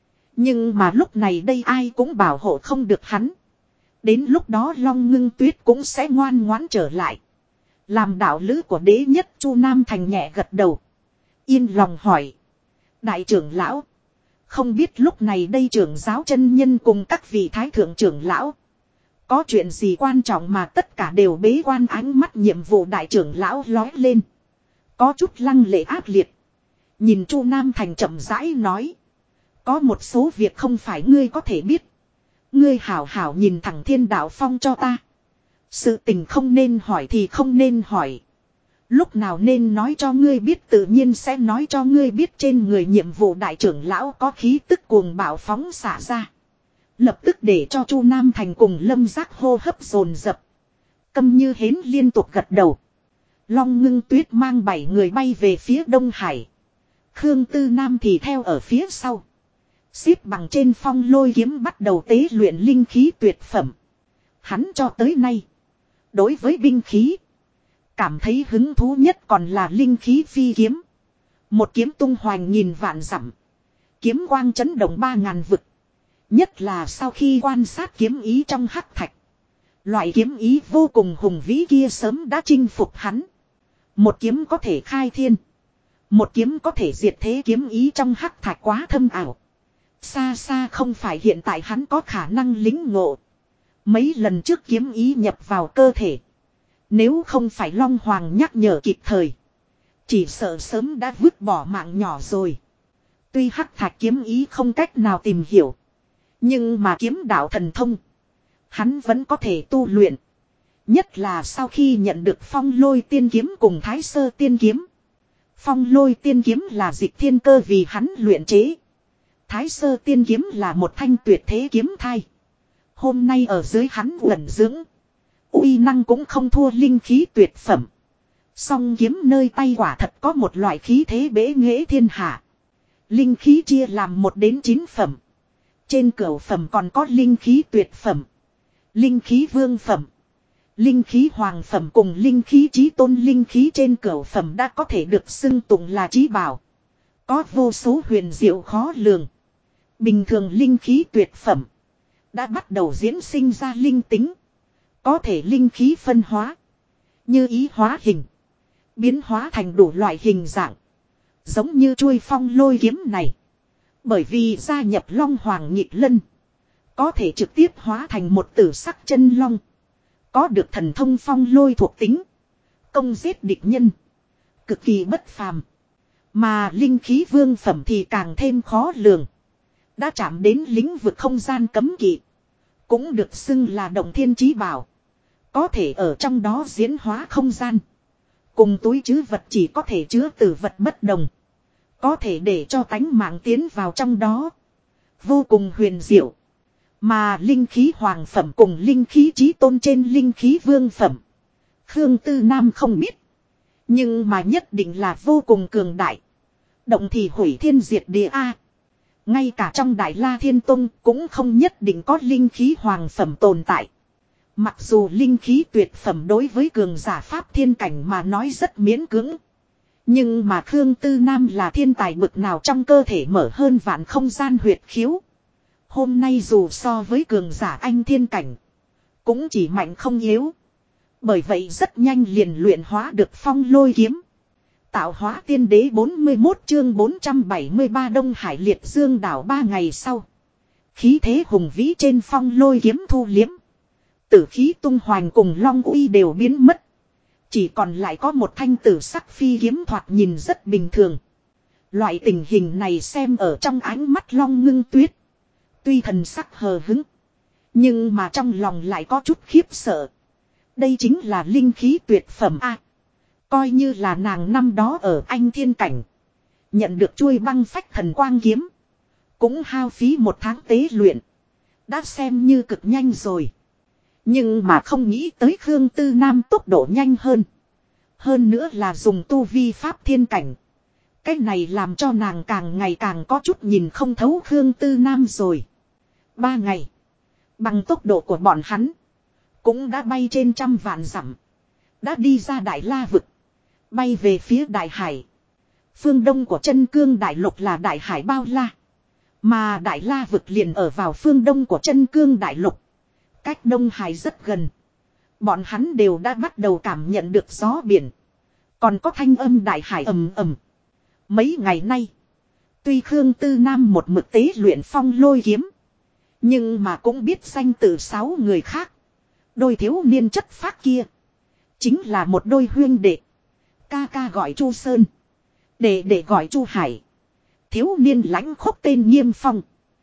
Nhưng mà lúc này đây ai cũng bảo hộ không được hắn. Đến lúc đó Long Ngưng Tuyết cũng sẽ ngoan ngoãn trở lại. Làm đạo lữ của đế nhất Chu Nam Thành nhẹ gật đầu. Yên lòng hỏi. Đại trưởng lão. Không biết lúc này đây trưởng giáo chân nhân cùng các vị thái thượng trưởng lão. Có chuyện gì quan trọng mà tất cả đều bế quan. Ánh mắt nhiệm vụ đại trưởng lão lói lên. Có chút lăng lệ ác liệt. Nhìn Chu Nam Thành chậm rãi nói. Có một số việc không phải ngươi có thể biết. Ngươi hảo hảo nhìn thẳng Thiên Đạo Phong cho ta. Sự tình không nên hỏi thì không nên hỏi. Lúc nào nên nói cho ngươi biết tự nhiên sẽ nói cho ngươi biết. Trên người nhiệm vụ đại trưởng lão có khí tức cuồng bạo phóng xả ra. Lập tức để cho Chu Nam Thành cùng Lâm Giác hô hấp dồn dập. Câm như hến liên tục gật đầu. Long Ngưng Tuyết mang 7 người bay về phía Đông Hải. Khương Tư Nam thì theo ở phía sau. Xếp bằng trên phong lôi kiếm bắt đầu tế luyện linh khí tuyệt phẩm. Hắn cho tới nay. Đối với binh khí. Cảm thấy hứng thú nhất còn là linh khí phi kiếm. Một kiếm tung hoành nghìn vạn dặm. Kiếm quang chấn động 3000 vực. Nhất là sau khi quan sát kiếm ý trong hắc thạch. Loại kiếm ý vô cùng hùng vĩ kia sớm đã chinh phục hắn. Một kiếm có thể khai thiên. Một kiếm có thể diệt thế, kiếm ý trong hắc thạch quá thâm ảo. Xa xa không phải hiện tại hắn có khả năng lĩnh ngộ. Mấy lần trước kiếm ý nhập vào cơ thể. Nếu không phải Long Hoàng nhắc nhở kịp thời. Chỉ sợ sớm đã vứt bỏ mạng nhỏ rồi. Tuy hắc thạch kiếm ý không cách nào tìm hiểu. Nhưng mà kiếm đạo thần thông. Hắn vẫn có thể tu luyện. Nhất là sau khi nhận được phong lôi tiên kiếm cùng thái sơ tiên kiếm. Phong lôi tiên kiếm là Dịch Thiên Cơ vì hắn luyện chế. Thái sơ tiên kiếm là một thanh tuyệt thế kiếm thai. Hôm nay ở dưới hắn uẩn dưỡng. Uy năng cũng không thua linh khí tuyệt phẩm. Song kiếm nơi tay quả thật có một loại khí thế bế nghệ thiên hạ. Linh khí chia làm 1 đến 9 phẩm. Trên cửu phẩm còn có linh khí tuyệt phẩm. Linh khí vương phẩm. Linh khí hoàng phẩm cùng linh khí chí tôn. Linh khí trên cửu phẩm đã có thể được xưng tụng là chí bảo. Có vô số huyền diệu khó lường. Bình thường linh khí tuyệt phẩm. Đã bắt đầu diễn sinh ra linh tính. Có thể linh khí phân hóa. Như ý hóa hình. Biến hóa thành đủ loại hình dạng. Giống như chuôi phong lôi kiếm này. Bởi vì gia nhập Long Hoàng Nhịp Lân. Có thể trực tiếp hóa thành một tử sắc chân long. Có được thần thông phong lôi thuộc tính. Công giết địch nhân. Cực kỳ bất phàm. Mà linh khí vương phẩm thì càng thêm khó lường. Đã chạm đến lĩnh vực không gian cấm kỵ. Cũng được xưng là động thiên chí bảo. Có thể ở trong đó diễn hóa không gian. Cùng túi trữ vật chỉ có thể chứa tử vật bất đồng. Có thể để cho tánh mạng tiến vào trong đó. Vô cùng huyền diệu. Mà linh khí hoàng phẩm cùng linh khí chí tôn trên linh khí vương phẩm. Khương Tư Nam không biết. Nhưng mà nhất định là vô cùng cường đại. Động thì hủy thiên diệt địa A. Ngay cả trong Đại La Thiên Tông cũng không nhất định có linh khí hoàng phẩm tồn tại. Mặc dù linh khí tuyệt phẩm đối với cường giả pháp thiên cảnh mà nói rất miễn cưỡng. Nhưng mà Khương Tư Nam là thiên tài bực nào trong cơ thể mở hơn vạn không gian huyệt khiếu. Hôm nay dù so với cường giả anh thiên cảnh. Cũng chỉ mạnh không yếu. Bởi vậy rất nhanh liền luyện hóa được phong lôi kiếm. Tạo hóa tiên đế 41 chương 473 Đông Hải liệt dương đảo 3 ngày sau. Khí thế hùng vĩ trên phong lôi kiếm thu liếm. Tử khí tung hoành cùng long uy đều biến mất. Chỉ còn lại có một thanh tử sắc phi kiếm thoạt nhìn rất bình thường. Loại tình hình này xem ở trong ánh mắt Long Ngưng Tuyết. Tuy thần sắc hờ hứng. Nhưng mà trong lòng lại có chút khiếp sợ. Đây chính là linh khí tuyệt phẩm A. Coi như là nàng năm đó ở Anh Thiên Cảnh. Nhận được chuôi băng phách thần quang kiếm. Cũng hao phí 1 tháng tế luyện. Đã xem như cực nhanh rồi. Nhưng mà không nghĩ tới Khương Tư Nam tốc độ nhanh hơn. Hơn nữa là dùng tu vi pháp thiên cảnh. Cái này làm cho nàng càng ngày càng có chút nhìn không thấu Khương Tư Nam rồi. 3 ngày. Bằng tốc độ của bọn hắn. Cũng đã bay trên trăm vạn dặm. Đã đi ra Đại La vực. Bay về phía Đại Hải. Phương đông của chân cương đại lục là Đại Hải bao la. Mà Đại La vực liền ở vào phương đông của chân cương đại lục. Cách Đông Hải rất gần. Bọn hắn đều đã bắt đầu cảm nhận được gió biển. Còn có thanh âm Đại Hải ầm ầm. Mấy ngày nay. Tuy Khương Tư Nam một mực tế luyện phong lôi kiếm. Nhưng mà cũng biết danh từ 6 người khác. Đôi thiếu niên chất phác kia. Chính là một đôi huyên đệ. Ca ca gọi Chu Sơn. Đệ gọi Chu Hải. Thiếu niên lãnh khốc tên Nghiêm Phong.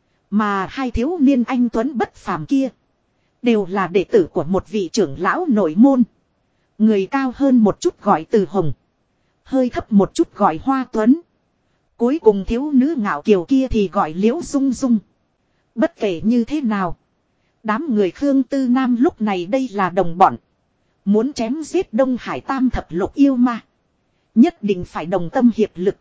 Mà hai thiếu niên anh tuấn bất phàm kia. Đều là đệ tử của một vị trưởng lão nội môn. Người cao hơn một chút gọi Từ Hồng. Hơi thấp một chút gọi Hoa Tuấn. Cuối cùng thiếu nữ ngạo kiều kia thì gọi Liễu Dung Dung. Bất kể như thế nào. Đám người Khương Tư Nam lúc này đây là đồng bọn. Muốn chém giết Đông Hải Tam thập lục yêu ma. Nhất định phải đồng tâm hiệp lực.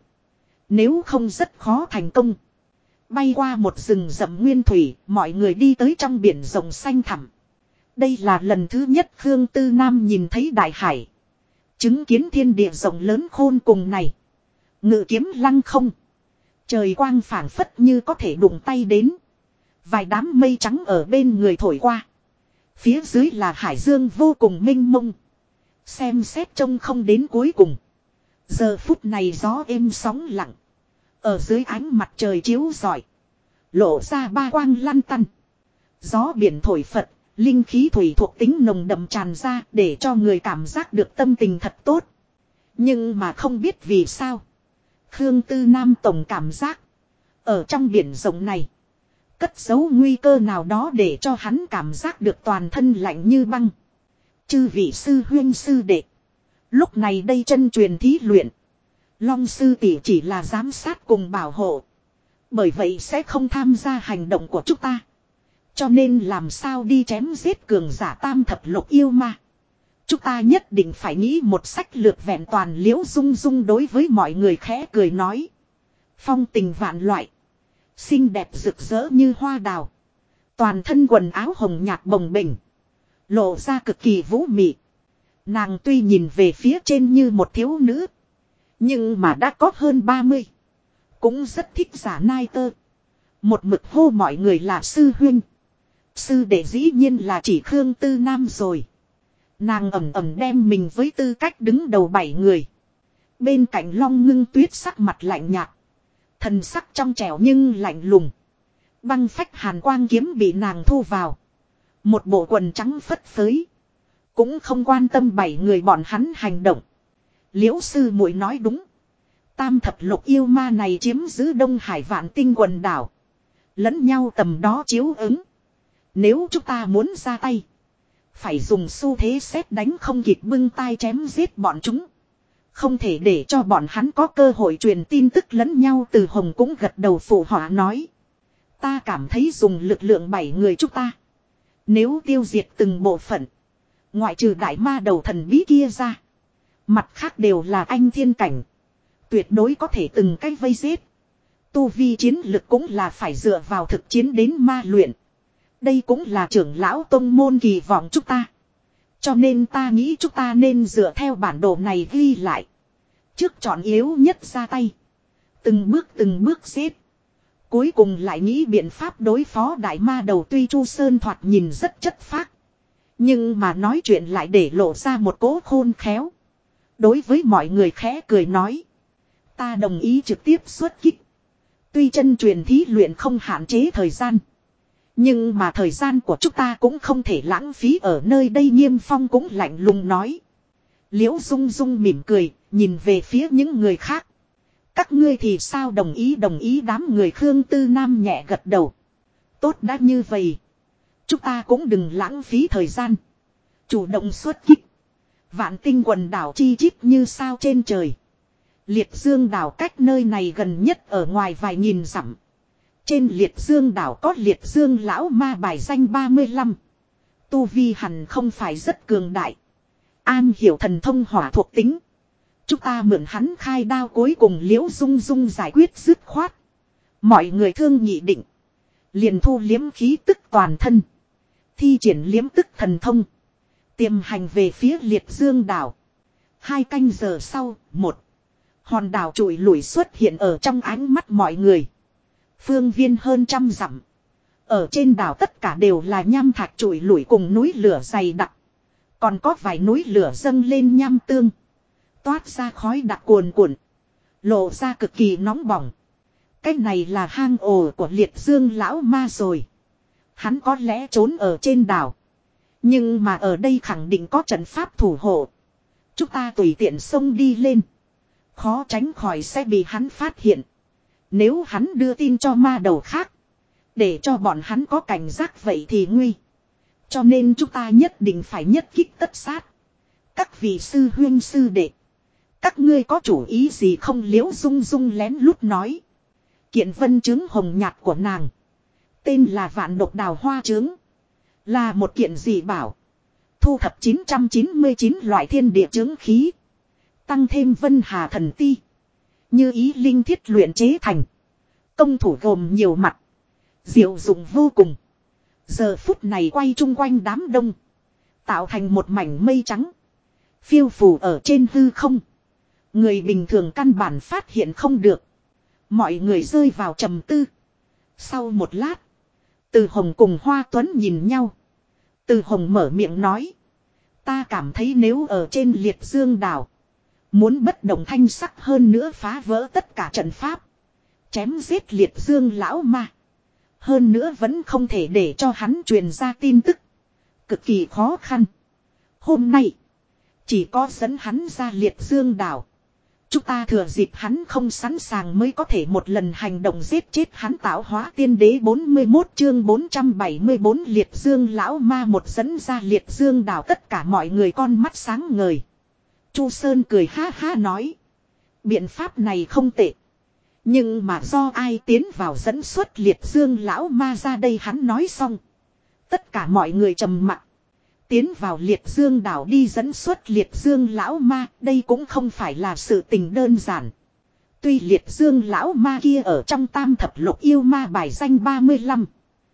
Nếu không rất khó thành công. Bay qua một rừng rậm nguyên thủy, mọi người đi tới trong biển rộng xanh thẳm. Đây là lần thứ nhất Khương Tư Nam nhìn thấy Đại Hải. Chứng kiến thiên địa rộng lớn khôn cùng này. Ngự kiếm lăng không. Trời quang phảng phất như có thể đụng tay đến. Vài đám mây trắng ở bên người thổi qua. Phía dưới là hải dương vô cùng mênh mông. Xem xét trông không đến cuối cùng. Giờ phút này gió êm sóng lặng. Ở dưới ánh mặt trời chiếu rọi. Lộ ra ba quang lăn tăn. Gió biển thổi phật. Linh khí thủy thuộc tính nồng đậm tràn ra để cho người cảm giác được tâm tình thật tốt. Nhưng mà không biết vì sao. Khương Tư Nam tổng cảm giác. Ở trong biển rộng này. Cất giấu nguy cơ nào đó để cho hắn cảm giác được toàn thân lạnh như băng. Chư vị sư huyên sư đệ. Lúc này đây chân truyền thí luyện. Long sư tỷ chỉ là giám sát cùng bảo hộ. Bởi vậy sẽ không tham gia hành động của chúng ta. Cho nên làm sao đi chém giết cường giả tam thập lục yêu ma. Chúng ta nhất định phải nghĩ một sách lược vẹn toàn. Liễu Dung Dung đối với mọi người khẽ cười nói. Phong tình vạn loại. Xinh đẹp rực rỡ như hoa đào. Toàn thân quần áo hồng nhạt bồng bềnh. Lộ ra cực kỳ vũ mị. Nàng tuy nhìn về phía trên như một thiếu nữ. Nhưng mà đã có hơn 30. Cũng rất thích giả nai tơ. Một mực hô mọi người là sư huynh. Sư đệ dĩ nhiên là chỉ Khương Tư Nam rồi. Nàng ẩm ẩm đem mình với tư cách đứng đầu 7 người. Bên cạnh Long Ngưng Tuyết sắc mặt lạnh nhạt. Thần sắc trong trẻo nhưng lạnh lùng. Băng phách hàn quang kiếm bị nàng thu vào. Một bộ quần trắng phất phới. Cũng không quan tâm 7 người bọn hắn hành động. Liễu sư muội nói đúng. Tam thập lục yêu ma này chiếm giữ Đông Hải vạn tinh quần đảo. Lẫn nhau tầm đó chiếu ứng. Nếu chúng ta muốn ra tay. Phải dùng xu thế xét đánh không kịp bưng tay chém giết bọn chúng. Không thể để cho bọn hắn có cơ hội truyền tin tức lẫn nhau. Từ Hồng cũng gật đầu phụ họa nói. Ta cảm thấy dùng lực lượng 7 người chúng ta. Nếu tiêu diệt từng bộ phận. Ngoại trừ đại ma đầu thần bí kia ra. Mặt khác đều là anh thiên cảnh. Tuyệt đối có thể từng cách vây giết. Tu vi chiến lực cũng là phải dựa vào thực chiến đến ma luyện. Đây cũng là trưởng lão tông môn kỳ vọng chúng ta. Cho nên ta nghĩ chúng ta nên dựa theo bản đồ này ghi lại. Trước chọn yếu nhất ra tay. Từng bước giết. Cuối cùng lại nghĩ biện pháp đối phó đại ma đầu, tuy Chu Sơn thoạt nhìn rất chất phác. Nhưng mà nói chuyện lại để lộ ra một cố khôn khéo. Đối với mọi người khẽ cười nói. Ta đồng ý trực tiếp xuất kích. Tuy chân truyền thí luyện không hạn chế thời gian. Nhưng mà thời gian của chúng ta cũng không thể lãng phí ở nơi đây. Nghiêm Phong cũng lạnh lùng nói. Liễu Dung Dung mỉm cười, nhìn về phía những người khác. Các ngươi thì sao? Đồng ý đám người Khương Tư Nam nhẹ gật đầu. Tốt đã như vậy. Chúng ta cũng đừng lãng phí thời gian. Chủ động xuất kích. Vạn Tinh quần đảo chi chít như sao trên trời. Liệt Dương đảo cách nơi này gần nhất ở ngoài vài nghìn dặm. Trên Liệt Dương đảo có Liệt Dương lão ma bài danh 35. Tu vi hẳn không phải rất cường đại. An hiểu thần thông hỏa thuộc tính. Chúng ta mượn hắn khai đao, cuối cùng Liễu Dung Dung giải quyết dứt khoát. Mọi người thương nghị định. Liền thu liếm khí tức toàn thân. Thi triển liếm tức thần thông. Tiềm hành về phía Liệt Dương đảo. 2 canh giờ sau, một hòn đảo trụi lủi xuất hiện ở trong ánh mắt mọi người. Phương viên hơn 100 dặm. Ở trên đảo tất cả đều là nham thạch trụi lủi cùng núi lửa dày đặc. Còn có vài núi lửa dâng lên nham tương. Toát ra khói đặc cuồn cuộn. Lộ ra cực kỳ nóng bỏng. Cái này là hang ổ của Liệt Dương lão ma rồi. Hắn có lẽ trốn ở trên đảo. Nhưng mà ở đây khẳng định có trận pháp thủ hộ. Chúng ta tùy tiện xông đi lên. Khó tránh khỏi sẽ bị hắn phát hiện. Nếu hắn đưa tin cho ma đầu khác. Để cho bọn hắn có cảnh giác vậy thì nguy. Cho nên chúng ta nhất định phải nhất kích tất sát. Các vị sư huynh sư đệ. Các ngươi có chủ ý gì không? Liễu Dung Dung lén lút nói. Kiện vân chứng hồng nhạt của nàng. Tên là Vạn Độc Đào Hoa Trướng. Là một kiện dị bảo. Thu thập 999 loại thiên địa chứng khí. Tăng thêm vân hà thần ti. Như ý linh thiết luyện chế thành. Công thủ gồm nhiều mặt. Diệu dụng vô cùng. Giờ phút này quay chung quanh đám đông. Tạo thành một mảnh mây trắng. Phiêu phù ở trên hư không. Người bình thường căn bản phát hiện không được. Mọi người rơi vào trầm tư. Sau một lát. Từ Hồng cùng Hoa Tuấn nhìn nhau. Từ Hồng mở miệng nói. Ta cảm thấy nếu ở trên Liệt Dương đảo. Muốn bất động thanh sắc hơn nữa phá vỡ tất cả trận pháp. Chém giết Liệt Dương lão ma. Hơn nữa vẫn không thể để cho hắn truyền ra tin tức. Cực kỳ khó khăn. Hôm nay. Chỉ có dẫn hắn ra Liệt Dương đảo. Chúng ta thừa dịp hắn không sẵn sàng mới có thể một lần hành động giết chết hắn. Tạo hóa tiên đế 41 chương 474 Liệt Dương lão ma một dẫn ra Liệt Dương đảo, tất cả mọi người con mắt sáng ngời. Chu Sơn cười ha ha nói. Biện pháp này không tệ. Nhưng mà do ai tiến vào dẫn xuất Liệt Dương lão ma ra đây? Hắn nói xong. Tất cả mọi người trầm mặc. Tiến vào Liệt Dương đảo đi dẫn xuất Liệt Dương lão ma, đây cũng không phải là sự tình đơn giản. Tuy Liệt Dương lão ma kia ở trong tam thập lục yêu ma bài danh 35.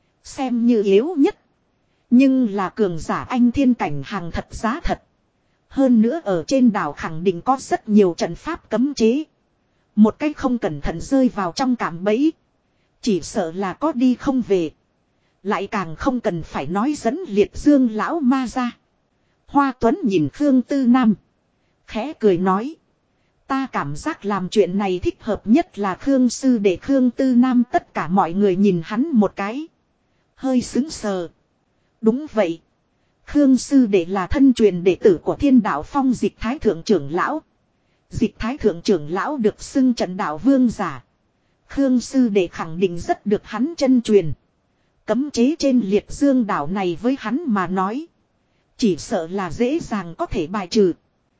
Xem như yếu nhất. Nhưng là cường giả anh thiên cảnh hàng thật giá thật. Hơn nữa ở trên đảo khẳng định có rất nhiều trận pháp cấm chế. Một cách không cẩn thận rơi vào trong cạm bẫy. Chỉ sợ là có đi không về. Lại càng không cần phải nói dẫn Liệt Dương lão ma ra. Hoa Tuấn nhìn Khương Tư Nam. Khẽ cười nói. Ta cảm giác làm chuyện này thích hợp nhất là Khương sư đệ. Khương Tư Nam, tất cả mọi người nhìn hắn một cái. Hơi sững sờ. Đúng vậy. Khương sư đệ là thân truyền đệ tử của Thiên Đạo Phong Dịch Thái Thượng trưởng lão. Dịch Thái Thượng trưởng lão được xưng trận đạo vương giả. Khương sư đệ khẳng định rất được hắn chân truyền. Cấm chế trên Liệt Dương đảo này với hắn mà nói. Chỉ sợ là dễ dàng có thể bài trừ.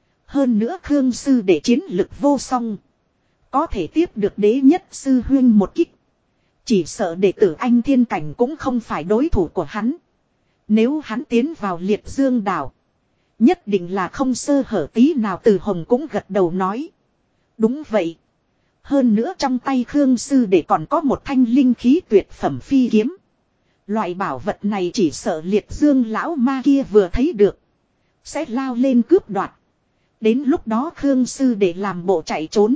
Hơn nữa Khương sư đệ chiến lực vô song. Có thể tiếp được đế nhất sư huyên một kích. Chỉ sợ đệ tử anh thiên cảnh cũng không phải đối thủ của hắn. Nếu hắn tiến vào liệt dương đảo. Nhất định là không sơ hở tí nào. Từ Hồng cũng gật đầu nói. Đúng vậy. Hơn nữa trong tay Khương sư đệ còn có một thanh linh khí tuyệt phẩm phi kiếm. Loại bảo vật này chỉ sợ liệt dương lão ma kia vừa thấy được. Sẽ lao lên cướp đoạt. Đến lúc đó Khương sư đệ làm bộ chạy trốn.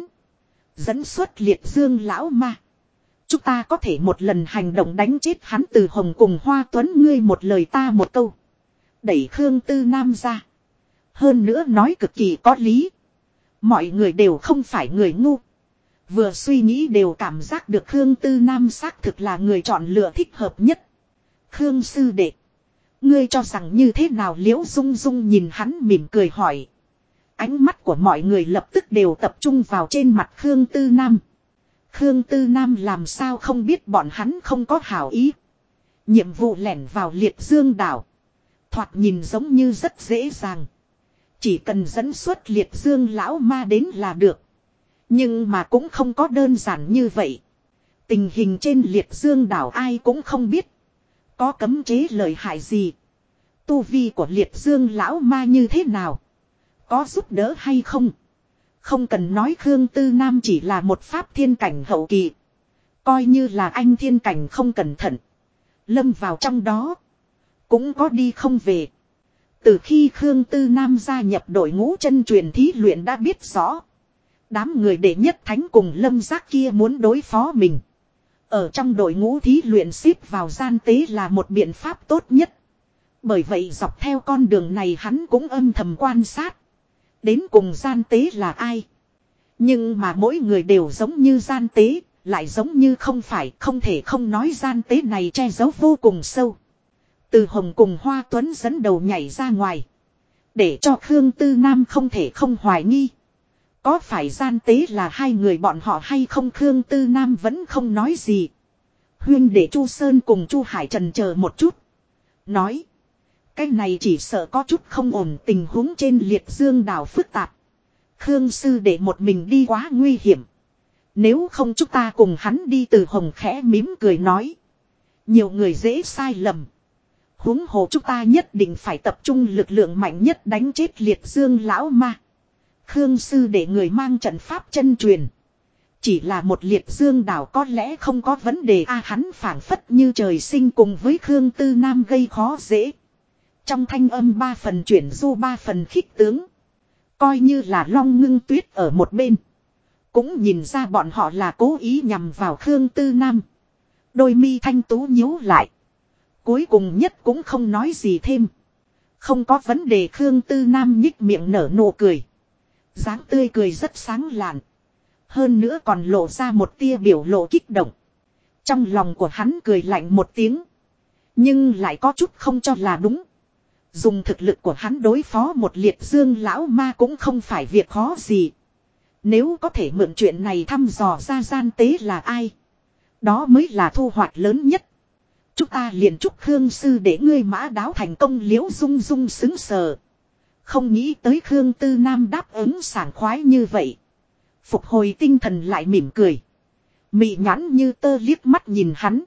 Dẫn xuất liệt dương lão ma. Chúng ta có thể một lần hành động đánh chết hắn. Từ Hồng cùng Hoa Tuấn ngươi một lời ta một câu. Đẩy Khương Tư Nam ra. Hơn nữa nói cực kỳ có lý. Mọi người đều không phải người ngu. Vừa suy nghĩ đều cảm giác được Khương Tư Nam xác thực là người chọn lựa thích hợp nhất. Khương sư đệ. Ngươi cho rằng như thế nào? Liễu Dung Dung nhìn hắn mỉm cười hỏi. Ánh mắt của mọi người lập tức đều tập trung vào trên mặt Khương Tư Nam. Khương Tư Nam làm sao không biết bọn hắn không có hảo ý. Nhiệm vụ lẻn vào liệt dương đảo. Thoạt nhìn giống như rất dễ dàng. Chỉ cần dẫn xuất liệt dương lão ma đến là được. Nhưng mà cũng không có đơn giản như vậy. Tình hình trên liệt dương đảo ai cũng không biết. Có cấm chế lợi hại gì? Tu vi của liệt dương lão ma như thế nào? Có giúp đỡ hay không? Không cần nói Khương Tư Nam chỉ là một pháp thiên cảnh hậu kỳ. Coi như là anh thiên cảnh không cẩn thận. Lâm vào trong đó. Cũng có đi không về. Từ khi Khương Tư Nam gia nhập đội ngũ chân truyền thí luyện đã biết rõ. Đám người đệ nhất thánh cùng Lâm Giác kia muốn đối phó mình. Ở trong đội ngũ thí luyện xếp vào gian tế là một biện pháp tốt nhất. Bởi vậy dọc theo con đường này hắn cũng âm thầm quan sát. Đến cùng gian tế là ai? Nhưng mà mỗi người đều giống như gian tế, lại giống như không phải, không thể không nói gian tế này che giấu vô cùng sâu. Từ Hồng cùng Hoa Tuấn dẫn đầu nhảy ra ngoài. Để cho Khương Tư Nam không thể không hoài nghi. Có phải gian tế là hai người bọn họ hay không? Khương Tư Nam vẫn không nói gì. Huyên để Chu Sơn cùng Chu Hải chần chờ một chút. Nói. Cái này chỉ sợ có chút không ổn, tình huống trên liệt dương đảo phức tạp. Khương sư để một mình đi quá nguy hiểm. Nếu không chúng ta cùng hắn đi. Từ Hồng khẽ mím cười nói. Nhiều người dễ sai lầm. Huống hồ chúng ta nhất định phải tập trung lực lượng mạnh nhất đánh chết liệt dương lão ma. Khương sư để người mang trận pháp chân truyền. Chỉ là một liệt dương đảo có lẽ không có vấn đề hắn phảng phất như trời sinh cùng với Khương Tư Nam gây khó dễ. Trong thanh âm 3 phần chuyển du 3 phần khích tướng. Coi như là Long Ngưng Tuyết ở một bên. Cũng nhìn ra bọn họ là cố ý nhằm vào Khương Tư Nam. Đôi mi thanh tú nhíu lại. Cuối cùng nhất cũng không nói gì thêm. Không có vấn đề. Khương Tư Nam nhích miệng nở nụ cười. Dáng tươi cười rất sáng lạn. Hơn nữa còn lộ ra một tia biểu lộ kích động. Trong lòng của hắn cười lạnh một tiếng. Nhưng lại có chút không cho là đúng. Dùng thực lực của hắn đối phó một liệt dương lão ma cũng không phải việc khó gì. Nếu có thể mượn chuyện này thăm dò ra gian tế là ai. Đó mới là thu hoạch lớn nhất. Chúng ta liền chúc Khương sư để ngươi mã đáo thành công. Liễu Dung Dung xứng sờ. Không nghĩ tới Khương Tư Nam đáp ứng sảng khoái như vậy. Phục hồi tinh thần lại mỉm cười. Mị nhãn như tơ liếc mắt nhìn hắn.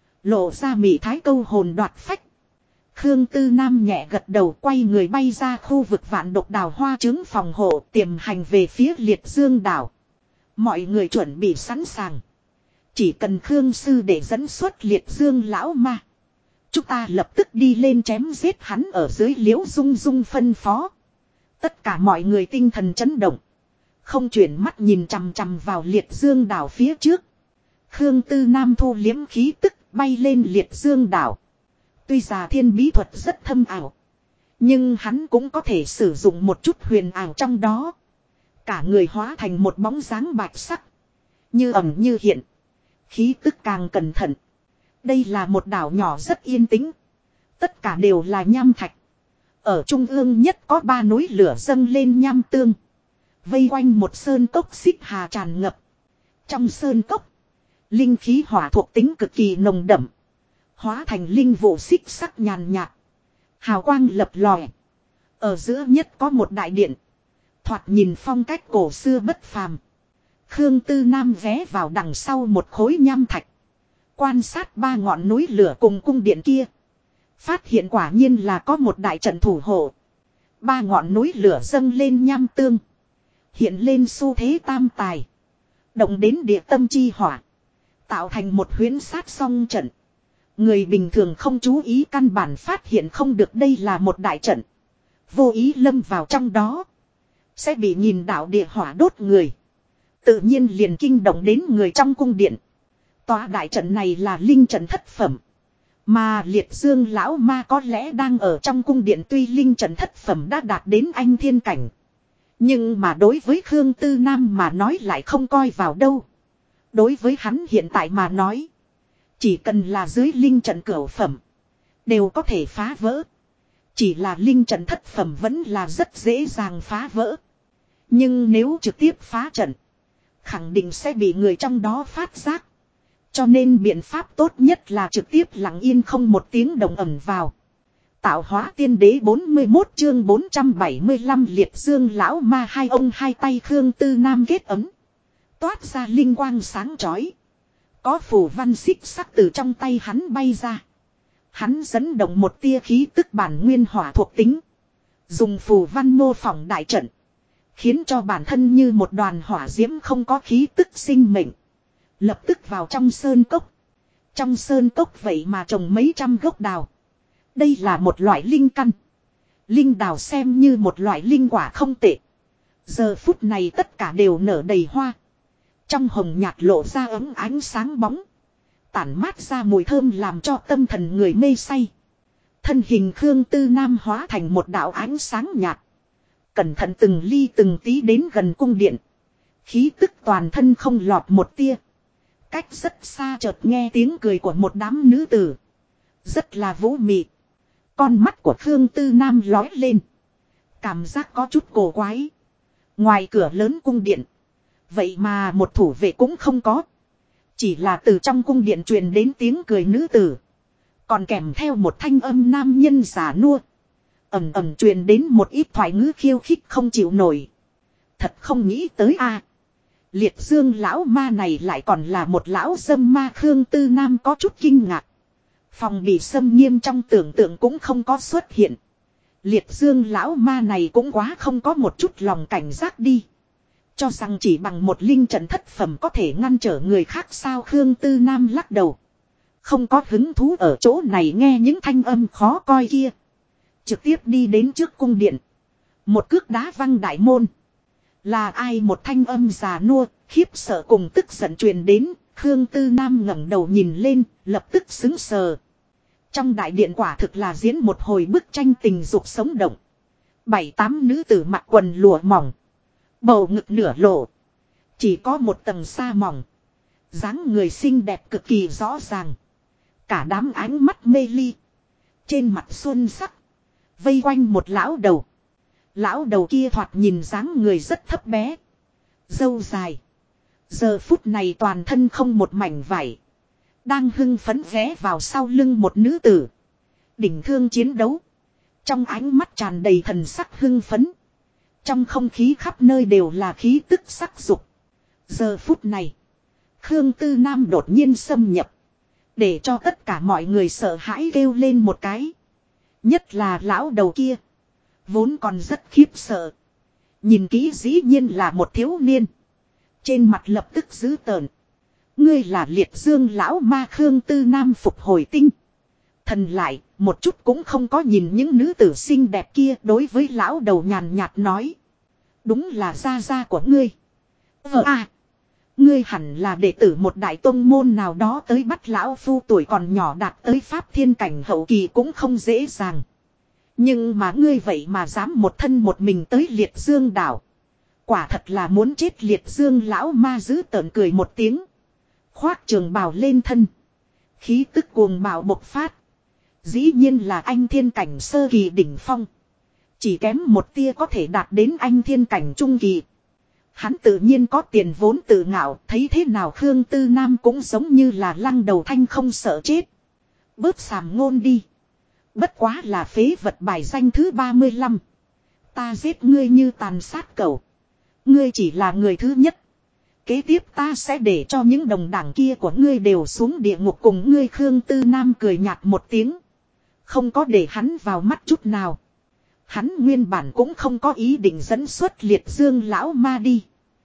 Lộ ra mị thái câu hồn đoạt phách. Khương Tư Nam nhẹ gật đầu quay người bay ra khu vực vạn độc đào hoa trứng phòng hộ tiềm hành về phía liệt dương đảo. Mọi người chuẩn bị sẵn sàng. Chỉ cần Khương sư để dẫn xuất liệt dương lão ma. Chúng ta lập tức đi lên chém giết hắn. Ở dưới Liễu Dung Dung phân phó. Tất cả mọi người tinh thần chấn động. Không chuyển mắt nhìn chằm chằm vào liệt dương đảo phía trước. Khương Tư Nam thu liếm khí tức bay lên liệt dương đảo. Tuy già thiên bí thuật rất thâm ảo. Nhưng hắn cũng có thể sử dụng một chút huyền ảo trong đó. Cả người hóa thành một bóng dáng bạch sắc. Như ẩn như hiện. Khí tức càng cẩn thận. Đây là một đảo nhỏ rất yên tĩnh. Tất cả đều là nham thạch. Ở trung ương nhất có 3 núi lửa dâng lên nham tương. Vây quanh một sơn cốc xích hà tràn ngập. Trong sơn cốc. Linh khí hỏa thuộc tính cực kỳ nồng đậm. Hóa thành linh vụ xích sắc nhàn nhạt. Hào quang lập lòe. Ở giữa nhất có một đại điện. Thoạt nhìn phong cách cổ xưa bất phàm. Khương Tư Nam ghé vào đằng sau một khối nham thạch. Quan sát ba ngọn núi lửa cùng cung điện kia. Phát hiện quả nhiên là có một đại trận thủ hộ. Ba ngọn núi lửa dâng lên nham tương. Hiện lên xu thế tam tài. Động đến địa tâm chi hỏa. Tạo thành một huyễn sát song trận. Người bình thường không chú ý căn bản phát hiện không được đây là một đại trận. Vô ý lâm vào trong đó. Sẽ bị nhìn đạo địa hỏa đốt người. Tự nhiên liền kinh động đến người trong cung điện. Tòa đại trận này là linh trận thất phẩm. Mà liệt dương lão ma có lẽ đang ở trong cung điện, tuy linh trận thất phẩm đã đạt đến anh thiên cảnh. Nhưng mà đối với Khương Tư Nam mà nói lại không coi vào đâu. Đối với hắn hiện tại mà nói. Chỉ cần là dưới linh trận cửu phẩm. Đều có thể phá vỡ. Chỉ là linh trận thất phẩm vẫn là rất dễ dàng phá vỡ. Nhưng nếu trực tiếp phá trận. Khẳng định sẽ bị người trong đó phát giác. Cho nên biện pháp tốt nhất là trực tiếp lặng yên không một tiếng động ầm vào. Tạo hóa tiên đế 41 chương 475 liệt dương lão ma hai ông hai tay Khương Tư Nam kết ấm. Toát ra linh quang sáng chói. Có phù văn xích sắc từ trong tay hắn bay ra. Hắn dẫn động một tia khí tức bản nguyên hỏa thuộc tính. Dùng phù văn mô phỏng đại trận. Khiến cho bản thân như một đoàn hỏa diễm không có khí tức sinh mệnh. Lập tức vào trong sơn cốc. Trong sơn cốc vậy mà trồng mấy trăm gốc đào. Đây là một loại linh căn. Linh đào xem như một loại linh quả không tệ. Giờ phút này tất cả đều nở đầy hoa. Trong hồng nhạt lộ ra ấm ánh sáng bóng. Tản mát ra mùi thơm làm cho tâm thần người mê say. Thân hình Khương Tư Nam hóa thành một đạo ánh sáng nhạt. Cẩn thận từng ly từng tí đến gần cung điện. Khí tức toàn thân không lọt một tia. Cách rất xa chợt nghe tiếng cười của một đám nữ tử. Rất là vũ mị. Con mắt của Khương Tư Nam lói lên. Cảm giác có chút cổ quái. Ngoài cửa lớn cung điện. Vậy mà một thủ vệ cũng không có. Chỉ là từ trong cung điện truyền đến tiếng cười nữ tử. Còn kèm theo một thanh âm nam nhân già nua. Ầm ầm truyền đến một ít thoại ngữ khiêu khích không chịu nổi. Thật không nghĩ tới a. Liệt dương lão ma này lại còn là một lão dâm ma. Khương Tư Nam có chút kinh ngạc. Phòng bị xâm nghiêm trong tưởng tượng cũng không có xuất hiện. Liệt dương lão ma này cũng quá không có một chút lòng cảnh giác đi. Cho rằng chỉ bằng một linh trận thất phẩm có thể ngăn trở người khác sao. Khương Tư Nam lắc đầu. Không có hứng thú ở chỗ này nghe những thanh âm khó coi kia. Trực tiếp đi đến trước cung điện. Một cước đá văng đại môn. Là ai? Một thanh âm già nua, khiếp sợ cùng tức giận truyền đến. Khương Tư Nam ngẩng đầu nhìn lên, lập tức sững sờ. Trong đại điện quả thực là diễn một hồi bức tranh tình dục sống động. 7-8 nữ tử mặc quần lụa mỏng. Bầu ngực nửa lộ. Chỉ có một tầng sa mỏng. Dáng người xinh đẹp cực kỳ rõ ràng. Cả đám ánh mắt mê ly. Trên mặt xuân sắc. Vây quanh một lão đầu. Lão đầu kia thoạt nhìn dáng người rất thấp bé. Râu dài. Giờ phút này toàn thân không một mảnh vải. Đang hưng phấn ghé vào sau lưng một nữ tử. Đỉnh thương chiến đấu. Trong ánh mắt tràn đầy thần sắc hưng phấn. Trong không khí khắp nơi đều là khí tức sắc dục. Giờ phút này. Khương Tư Nam đột nhiên xâm nhập. Để cho tất cả mọi người sợ hãi kêu lên một cái. Nhất là lão đầu kia. Vốn còn rất khiếp sợ. Nhìn kỹ dĩ nhiên là một thiếu niên. Trên mặt lập tức dữ tợn. Ngươi là liệt dương lão ma. Khương Tư Nam phục hồi tinh thần lại, một chút cũng không có nhìn những nữ tử xinh đẹp kia. Đối với lão đầu nhàn nhạt nói. Đúng là gia gia của ngươi. Ngươi hẳn là đệ tử một đại tông môn nào đó tới bắt lão phu tuổi còn nhỏ đạt tới pháp thiên cảnh hậu kỳ cũng không dễ dàng. Nhưng mà ngươi vậy mà dám một thân một mình tới liệt dương đảo. Quả thật là muốn chết. Liệt dương lão ma giữ tợn cười một tiếng. Khoác trường bào lên thân. Khí tức cuồng bạo bộc phát. Dĩ nhiên là anh thiên cảnh sơ kỳ đỉnh phong. Chỉ kém một tia có thể đạt đến anh thiên cảnh trung kỳ. Hắn tự nhiên có tiền vốn tự ngạo. Thấy thế nào Khương Tư Nam cũng giống như là lăng đầu thanh không sợ chết. Bớt sàm ngôn đi. Bất quá là phế vật bài danh thứ 35. Ta giết ngươi như tàn sát cẩu. Ngươi chỉ là người thứ nhất. Kế tiếp ta sẽ để cho những đồng đảng kia của ngươi đều xuống địa ngục cùng ngươi. Khương Tư Nam cười nhạt một tiếng. Không có để hắn vào mắt chút nào. Hắn nguyên bản cũng không có ý định dẫn xuất liệt dương lão ma đi.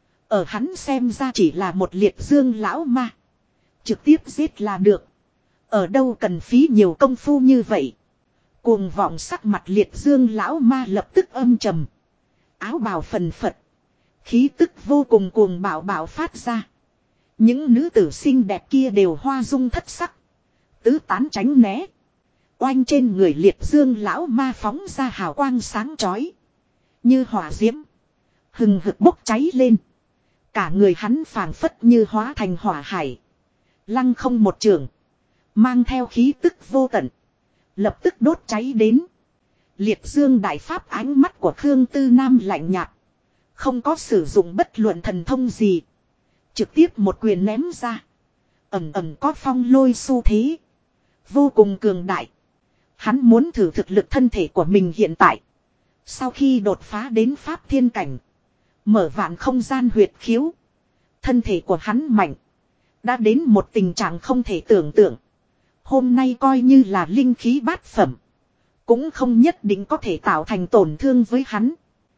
Ở hắn xem ra chỉ là một liệt dương lão ma. Trực tiếp giết là được. Ở đâu cần phí nhiều công phu như vậy. Cuồng vọng sắc mặt liệt dương lão ma lập tức âm trầm. Áo bào phần phật. Khí tức vô cùng cuồng bạo phát ra. Những nữ tử xinh đẹp kia đều hoa dung thất sắc. Tứ tán tránh né. Oanh trên người liệt dương lão ma phóng ra hào quang sáng chói. Như hỏa diễm. Hừng hực bốc cháy lên. Cả người hắn phảng phất như hóa thành hỏa hải. Lăng không một trường. Mang theo khí tức vô tận. Lập tức đốt cháy đến. Liệt dương đại pháp ánh mắt của Khương Tư Nam lạnh nhạt. Không có sử dụng bất luận thần thông gì. Trực tiếp một quyền ném ra. Ẩm ẩm có phong lôi xu thế. Vô cùng cường đại. Hắn muốn thử thực lực thân thể của mình hiện tại. Sau khi đột phá đến pháp thiên cảnh. Mở vạn không gian huyệt khiếu. Thân thể của hắn mạnh. Đã đến một tình trạng không thể tưởng tượng. Hôm nay coi như là linh khí bát phẩm. Cũng không nhất định có thể tạo thành tổn thương với hắn.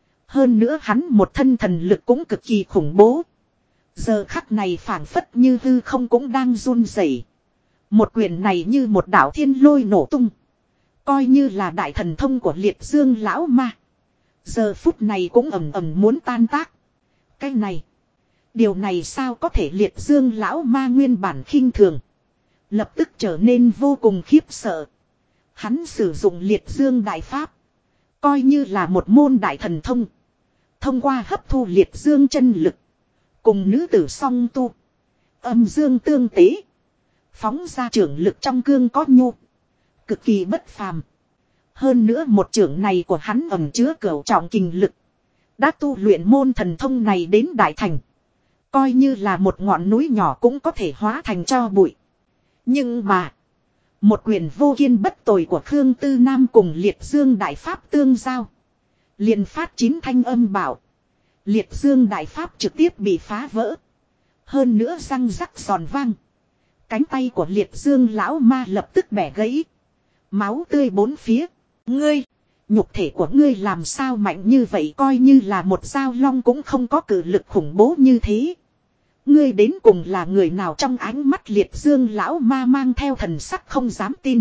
Hơn nữa hắn một thân thần lực cũng cực kỳ khủng bố. Giờ khắc này phảng phất như hư không cũng đang run rẩy. Một quyền này như một đạo thiên lôi nổ tung. Coi như là đại thần thông của liệt dương lão ma. Giờ phút này cũng ầm ầm muốn tan tác. Cái này. Điều này sao có thể liệt dương lão ma nguyên bản khinh thường. Lập tức trở nên vô cùng khiếp sợ. Hắn sử dụng liệt dương đại pháp. Coi như là một môn đại thần thông. Thông qua hấp thu liệt dương chân lực. Cùng nữ tử song tu. Âm dương tương tế. Phóng ra trưởng lực trong cương có nhu. Cực kỳ bất phàm. Hơn nữa một trưởng này của hắn ẩn chứa cửu trọng kình lực. Đã tu luyện môn thần thông này đến đại thành. Coi như là một ngọn núi nhỏ cũng có thể hóa thành tro bụi. Nhưng mà. Một quyền vô kiên bất tồi của Khương Tư Nam cùng liệt dương đại pháp tương giao. Liền phát chín thanh âm bảo. Liệt dương đại pháp trực tiếp bị phá vỡ. Hơn nữa răng rắc giòn vang. Cánh tay của liệt dương lão ma lập tức bẻ gãy. Máu tươi bốn phía. Ngươi. Nhục thể của ngươi làm sao mạnh như vậy, coi như là một dao long cũng không có cử lực khủng bố như thế. Ngươi đến cùng là người nào? Trong ánh mắt liệt dương lão ma mang theo thần sắc không dám tin.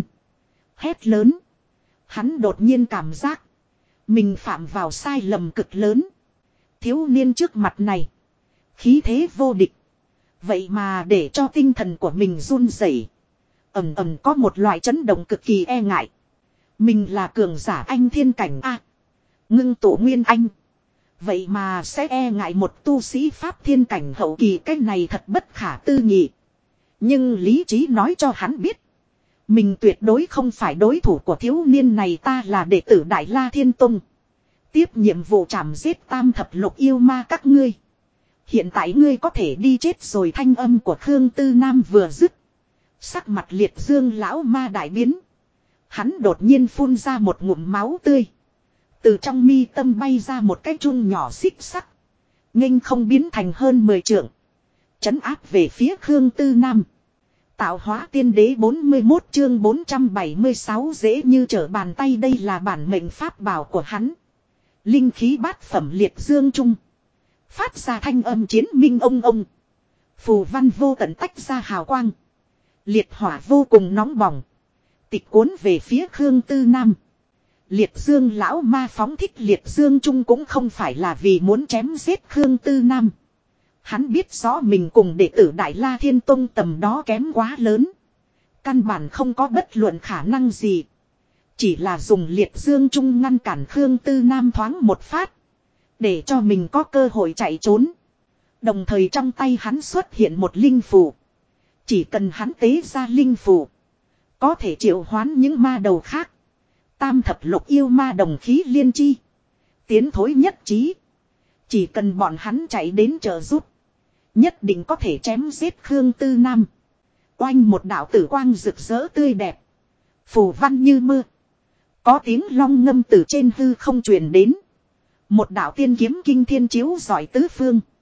Hét lớn. Hắn đột nhiên cảm giác. Mình phạm vào sai lầm cực lớn. Thiếu niên trước mặt này. Khí thế vô địch. Vậy mà để cho tinh thần của mình run rẩy. Ầm ầm có một loại chấn động cực kỳ e ngại. Mình là cường giả anh thiên cảnh A. Ngưng tụ nguyên anh. Vậy mà sẽ e ngại một tu sĩ pháp thiên cảnh hậu kỳ, cái này thật bất khả tư nghị. Nhưng lý trí nói cho hắn biết. Mình tuyệt đối không phải đối thủ của thiếu niên này, ta là đệ tử Đại La Thiên Tông. Tiếp nhiệm vụ trảm giết tam thập lục yêu ma các ngươi. Hiện tại ngươi có thể đi chết rồi. Thanh âm của Khương Tư Nam vừa dứt. Sắc mặt liệt dương lão ma đại biến. Hắn đột nhiên phun ra một ngụm máu tươi. Từ trong mi tâm bay ra một cái chun nhỏ xích sắc. Nghênh không biến thành hơn 10 trượng. Trấn áp về phía Khương Tư Nam. Tạo hóa tiên đế 41 chương 476 dễ như trở bàn tay, đây là bản mệnh pháp bảo của hắn. Linh khí bát phẩm liệt dương trung. Phát ra thanh âm chiến minh ông ông. Phù văn vô tận tách ra hào quang. Liệt hỏa vô cùng nóng bỏng. Tịch cuốn về phía Khương Tư Nam. Liệt dương lão ma phóng thích liệt dương trung cũng không phải là vì muốn chém giết Khương Tư Nam. Hắn biết rõ mình cùng đệ tử Đại La Thiên Tông tầm đó kém quá lớn. Căn bản không có bất luận khả năng gì. Chỉ là dùng liệt dương trung ngăn cản Khương Tư Nam thoáng một phát. Để cho mình có cơ hội chạy trốn. Đồng thời trong tay hắn xuất hiện một linh phù. Chỉ cần hắn tế ra linh phù. Có thể triệu hoán những ma đầu khác. Tam thập lục yêu ma đồng khí liên chi. Tiến thối nhất trí. Chỉ cần bọn hắn chạy đến trợ giúp. Nhất định có thể chém giết Khương Tư Nam. Oanh một đạo tử quang rực rỡ tươi đẹp. Phù văn như mưa. Có tiếng long ngâm từ trên hư không truyền đến. Một đạo tiên kiếm kinh thiên chiếu rọi tứ phương.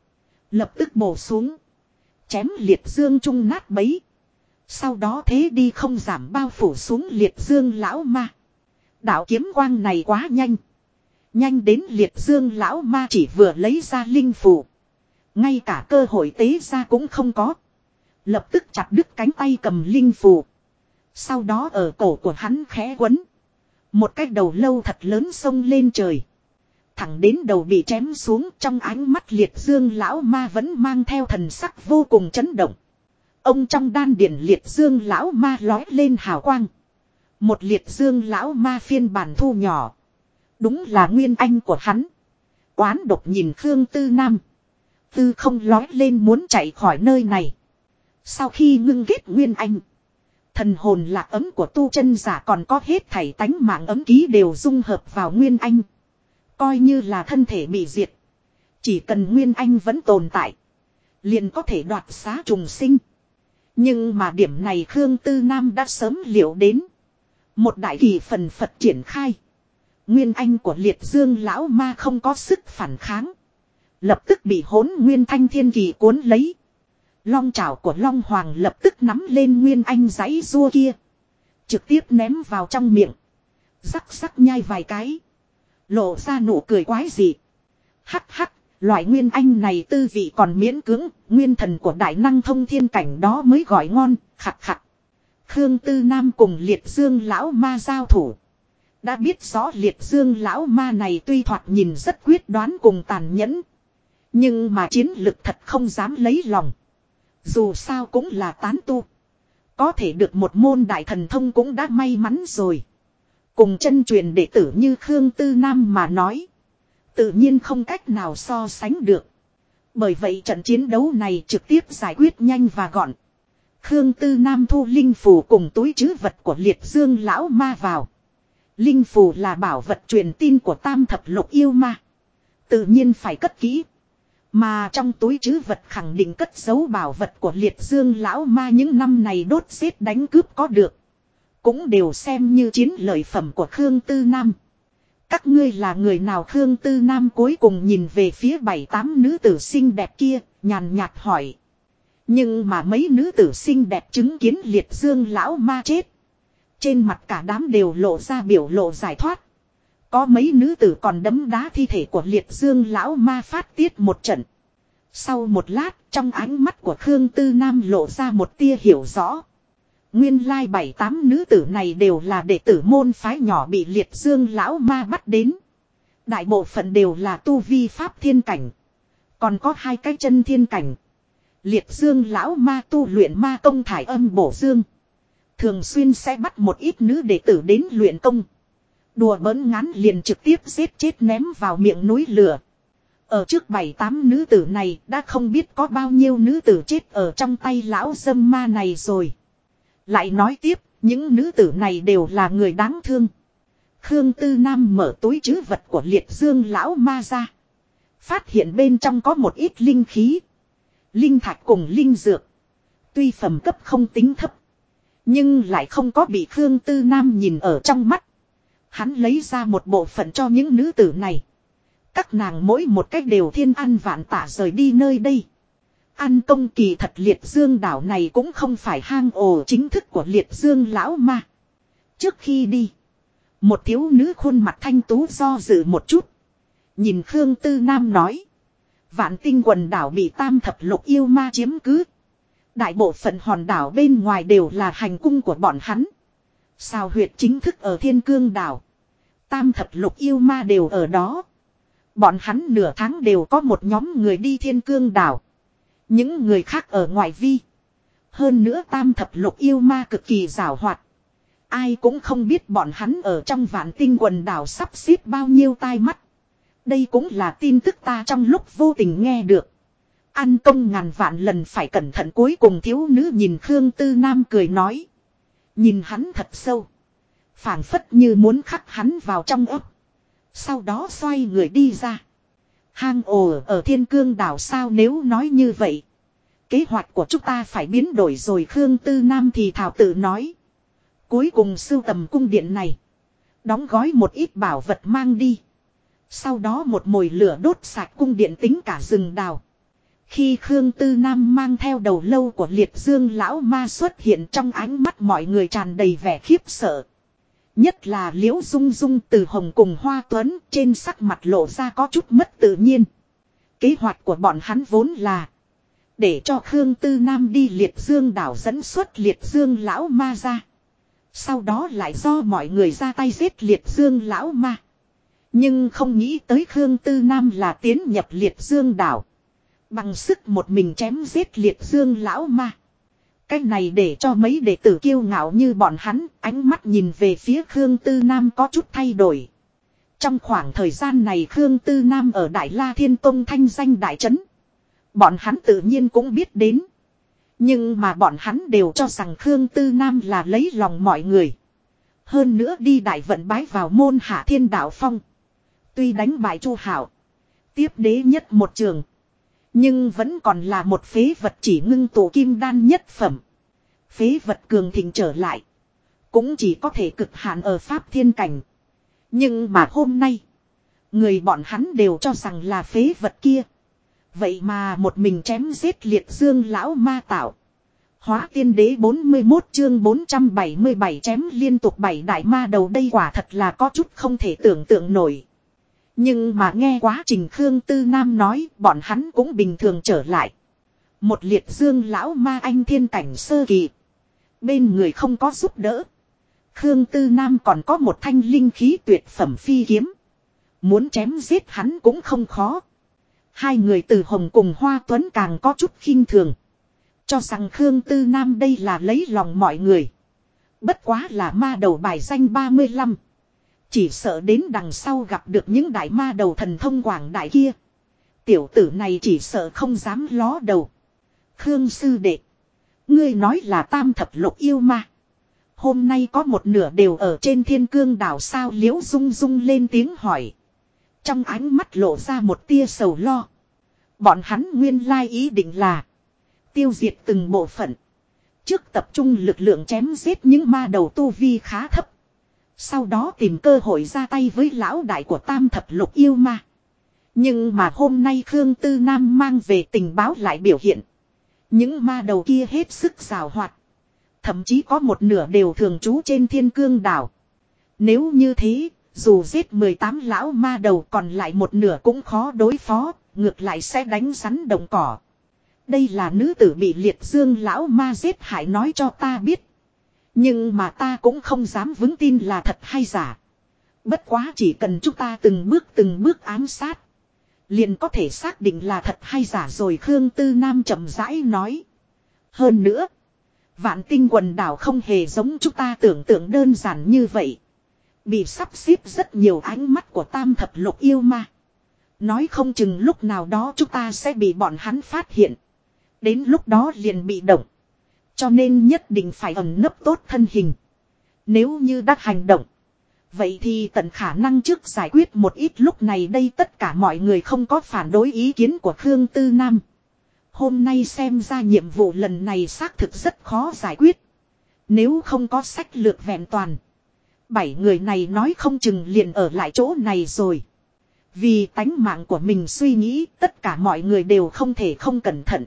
Lập tức bổ xuống. Chém liệt dương trung nát bấy. Sau đó thế đi không giảm bao phủ xuống liệt dương lão ma. Đạo kiếm quang này quá nhanh. Nhanh đến liệt dương lão ma chỉ vừa lấy ra linh phù. Ngay cả cơ hội tế ra cũng không có. Lập tức chặt đứt cánh tay cầm linh phù. Sau đó ở cổ của hắn khẽ quấn. Một cái đầu lâu thật lớn xông lên trời. Thẳng đến đầu bị chém xuống, trong ánh mắt liệt dương lão ma vẫn mang theo thần sắc vô cùng chấn động. Ông trong đan điển liệt dương lão ma lói lên hào quang. Một liệt dương lão ma phiên bản thu nhỏ. Đúng là nguyên anh của hắn. Oán độc nhìn Khương Tư Nam. Tư không lói lên muốn chạy khỏi nơi này. Sau khi ngưng kết nguyên anh, thần hồn lạc ấm của tu chân giả còn có hết thảy tánh mạng ấm ký đều dung hợp vào nguyên anh. Coi như là thân thể bị diệt. Chỉ cần nguyên anh vẫn tồn tại, liền có thể đoạt xá trùng sinh. Nhưng mà điểm này Khương Tư Nam đã sớm liệu đến. Một đại kỳ phần Phật triển khai. Nguyên anh của liệt dương lão ma không có sức phản kháng. Lập tức bị hỗn nguyên thanh thiên kỳ cuốn lấy. Long chảo của Long Hoàng lập tức nắm lên nguyên anh giấy rua kia. Trực tiếp ném vào trong miệng. Rắc rắc nhai vài cái. Lộ ra nụ cười quái dị. Hắc hắc, loại nguyên anh này tư vị còn miễn cưỡng. Nguyên thần của đại năng thông thiên cảnh đó mới gọi ngon, khặt khặt. Khương Tư Nam cùng liệt dương lão ma giao thủ. Đã biết rõ liệt dương lão ma này tuy thoạt nhìn rất quyết đoán cùng tàn nhẫn. Nhưng mà chiến lực thật không dám lấy lòng. Dù sao cũng là tán tu. Có thể được một môn đại thần thông cũng đã may mắn rồi. Cùng chân truyền đệ tử như Khương Tư Nam mà nói. Tự nhiên không cách nào so sánh được. Bởi vậy trận chiến đấu này trực tiếp giải quyết nhanh và gọn. Khương Tư Nam thu linh phù cùng túi trữ vật của liệt dương lão ma vào. Linh phù là bảo vật truyền tin của tam thập lục yêu ma. Tự nhiên phải cất kỹ. Mà trong túi trữ vật khẳng định cất giấu bảo vật của liệt dương lão ma những năm này đốt giết đánh cướp có được. Cũng đều xem như chiến lợi phẩm của Khương Tư Nam. Các ngươi là người nào? Khương Tư Nam cuối cùng nhìn về phía 7-8 nữ tử xinh đẹp kia, nhàn nhạt hỏi. Nhưng mà mấy nữ tử xinh đẹp chứng kiến liệt dương lão ma chết. Trên mặt cả đám đều lộ ra biểu lộ giải thoát. Có mấy nữ tử còn đấm đá thi thể của liệt dương lão ma phát tiết một trận. Sau một lát, trong ánh mắt của Khương Tư Nam lộ ra một tia hiểu rõ. Nguyên lai 7-8 nữ tử này đều là đệ tử môn phái nhỏ bị liệt dương lão ma bắt đến. Đại bộ phận đều là tu vi pháp thiên cảnh. Còn có 2 cái chân thiên cảnh. Liệt dương lão ma tu luyện ma công thải âm bổ dương. Thường xuyên sẽ bắt một ít nữ đệ tử đến luyện công. Đùa bỡn ngắn liền trực tiếp giết chết ném vào miệng núi lửa. Ở trước 7-8 nữ tử này đã không biết có bao nhiêu nữ tử chết ở trong tay lão dâm ma này rồi. Lại nói tiếp, những nữ tử này đều là người đáng thương. Khương Tư Nam mở túi trữ vật của liệt dương lão ma ra. Phát hiện bên trong có một ít linh khí. Linh thạch cùng linh dược. Tuy phẩm cấp không tính thấp. Nhưng lại không có bị Khương Tư Nam nhìn ở trong mắt. Hắn lấy ra một bộ phận cho những nữ tử này. Các nàng mỗi một cách đều thiên ăn vạn tả rời đi nơi đây. Ăn công kỳ thật liệt dương đảo này cũng không phải hang ổ chính thức của liệt dương lão ma. Trước khi đi, một thiếu nữ khuôn mặt thanh tú do dự một chút. Nhìn Khương Tư Nam nói. Vạn Tinh quần đảo bị tam thập lục yêu ma chiếm cứ. Đại bộ phận hòn đảo bên ngoài đều là hành cung của bọn hắn. Sao huyệt chính thức ở Thiên Cương đảo. Tam thập lục yêu ma đều ở đó. Bọn hắn nửa tháng đều có một nhóm người đi Thiên Cương đảo. Những người khác ở ngoại vi. Hơn nữa tam thập lục yêu ma cực kỳ giàu hoạt. Ai cũng không biết bọn hắn ở trong Vạn Tinh quần đảo sắp xếp bao nhiêu tai mắt. Đây cũng là tin tức ta trong lúc vô tình nghe được. Ăn công ngàn vạn lần phải cẩn thận. Cuối cùng thiếu nữ nhìn Khương Tư Nam cười nói. Nhìn hắn thật sâu. Phảng phất như muốn khắc hắn vào trong ấp. Sau đó xoay người đi ra. Hang ổ ở Thiên Cương đảo sao? Nếu nói như vậy, kế hoạch của chúng ta phải biến đổi rồi. Khương Tư Nam thì thảo tự nói. Cuối cùng sưu tầm cung điện này. Đóng gói một ít bảo vật mang đi. Sau đó một mồi lửa đốt sạch cung điện tính cả rừng đào. Khi Khương Tư Nam mang theo đầu lâu của liệt dương lão ma xuất hiện, trong ánh mắt mọi người tràn đầy vẻ khiếp sợ. Nhất là Liễu Dung Dung, Từ Hồng cùng Hoa Tuấn trên sắc mặt lộ ra có chút mất tự nhiên. Kế hoạch của bọn hắn vốn là để cho Khương Tư Nam đi liệt dương đảo dẫn xuất liệt dương lão ma ra. Sau đó lại do mọi người ra tay giết liệt dương lão ma. Nhưng không nghĩ tới Khương Tư Nam là tiến nhập liệt dương đảo. Bằng sức một mình chém giết liệt dương lão ma. Cái này để cho mấy đệ tử kiêu ngạo như bọn hắn, ánh mắt nhìn về phía Khương Tư Nam có chút thay đổi. Trong khoảng thời gian này Khương Tư Nam ở Đại La Thiên Tông thanh danh đại trấn. Bọn hắn tự nhiên cũng biết đến. Nhưng mà bọn hắn đều cho rằng Khương Tư Nam là lấy lòng mọi người. Hơn nữa đi đại vận bái vào môn Hạ Thiên Đạo Phong. Tuy đánh bại Chu Hạo, tiếp đế nhất một trường, nhưng vẫn còn là một phế vật chỉ ngưng tụ kim đan nhất phẩm. Phế vật cường thịnh trở lại, cũng chỉ có thể cực hạn ở Pháp Thiên Cảnh. Nhưng mà hôm nay, người bọn hắn đều cho rằng là phế vật kia. Vậy mà một mình chém giết liệt dương lão ma tạo. Hóa Tiên Đế 41 chương 477 chém liên tục 7 đại ma đầu, đây quả thật là có chút không thể tưởng tượng nổi. Nhưng mà nghe quá trình Khương Tư Nam nói, bọn hắn cũng bình thường trở lại. Một liệt dương lão ma anh thiên cảnh sơ kỳ. Bên người không có giúp đỡ. Khương Tư Nam còn có một thanh linh khí tuyệt phẩm phi kiếm. Muốn chém giết hắn cũng không khó. Hai người Từ Hồng cùng Hoa Tuấn càng có chút khinh thường. Cho rằng Khương Tư Nam đây là lấy lòng mọi người. Bất quá là ma đầu bài danh 35. Chỉ sợ đến đằng sau gặp được những đại ma đầu thần thông quảng đại kia. Tiểu tử này chỉ sợ không dám ló đầu. Khương sư đệ, ngươi nói là tam thập lục yêu ma. Hôm nay có một nửa đều ở trên Thiên Cương đảo sao? Liễu Dung Dung lên tiếng hỏi. Trong ánh mắt lộ ra một tia sầu lo. Bọn hắn nguyên lai ý định là tiêu diệt từng bộ phận. Trước tập trung lực lượng chém giết những ma đầu tu vi khá thấp. Sau đó tìm cơ hội ra tay với lão đại của tam thập lục yêu ma. Nhưng mà hôm nay Khương Tư Nam mang về tình báo lại biểu hiện. Những ma đầu kia hết sức giàu hoạt. Thậm chí có một nửa đều thường trú trên Thiên Cương đảo. Nếu như thế, dù giết 18 lão ma đầu còn lại một nửa cũng khó đối phó, ngược lại sẽ đánh rắn động cỏ. Đây là nữ tử bị liệt dương lão ma giết hại nói cho ta biết. Nhưng mà ta cũng không dám vững tin là thật hay giả. Bất quá chỉ cần chúng ta từng bước ám sát, liền có thể xác định là thật hay giả rồi. Khương Tư Nam chậm rãi nói. Hơn nữa, Vạn Tinh quần đảo không hề giống chúng ta tưởng tượng đơn giản như vậy. Bị sắp xếp rất nhiều ánh mắt của tam thập lục yêu ma. Nói không chừng lúc nào đó chúng ta sẽ bị bọn hắn phát hiện. Đến lúc đó liền bị động. Cho nên nhất định phải ẩn nấp tốt thân hình. Nếu như đã hành động, vậy thì tận khả năng trước giải quyết một ít. Lúc này đây tất cả mọi người không có phản đối ý kiến của Khương Tư Nam. Hôm nay xem ra nhiệm vụ lần này xác thực rất khó giải quyết. Nếu không có sách lược vẹn toàn, 7 người này nói không chừng liền ở lại chỗ này rồi. Vì tánh mạng của mình suy nghĩ, tất cả mọi người đều không thể không cẩn thận.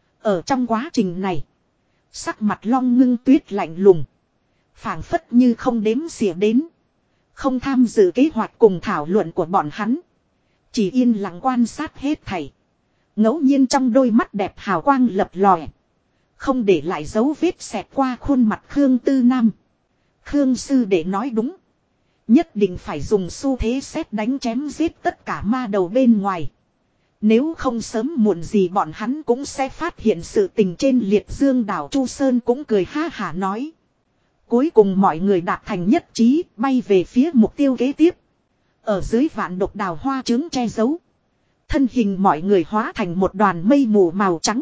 Ở trong quá trình này, sắc mặt Long Ngưng Tuyết lạnh lùng, phảng phất như không đếm xỉa đến, không tham dự kế hoạch cùng thảo luận của bọn hắn, chỉ yên lặng quan sát hết thảy. Ngẫu nhiên trong đôi mắt đẹp hào quang lập lòe, không để lại dấu vết xẹt qua khuôn mặt Khương Tư Nam. Khương sư đệ nói đúng, nhất định phải dùng xu thế sét đánh chém giết tất cả ma đầu bên ngoài. Nếu không sớm muộn gì bọn hắn cũng sẽ phát hiện sự tình trên liệt dương đảo. Chu Sơn cũng cười ha hả nói. Cuối cùng mọi người đạt thành nhất trí, bay về phía mục tiêu kế tiếp. Ở dưới vạn độc đào hoa trứng che giấu, thân hình mọi người hóa thành một đoàn mây mù màu trắng.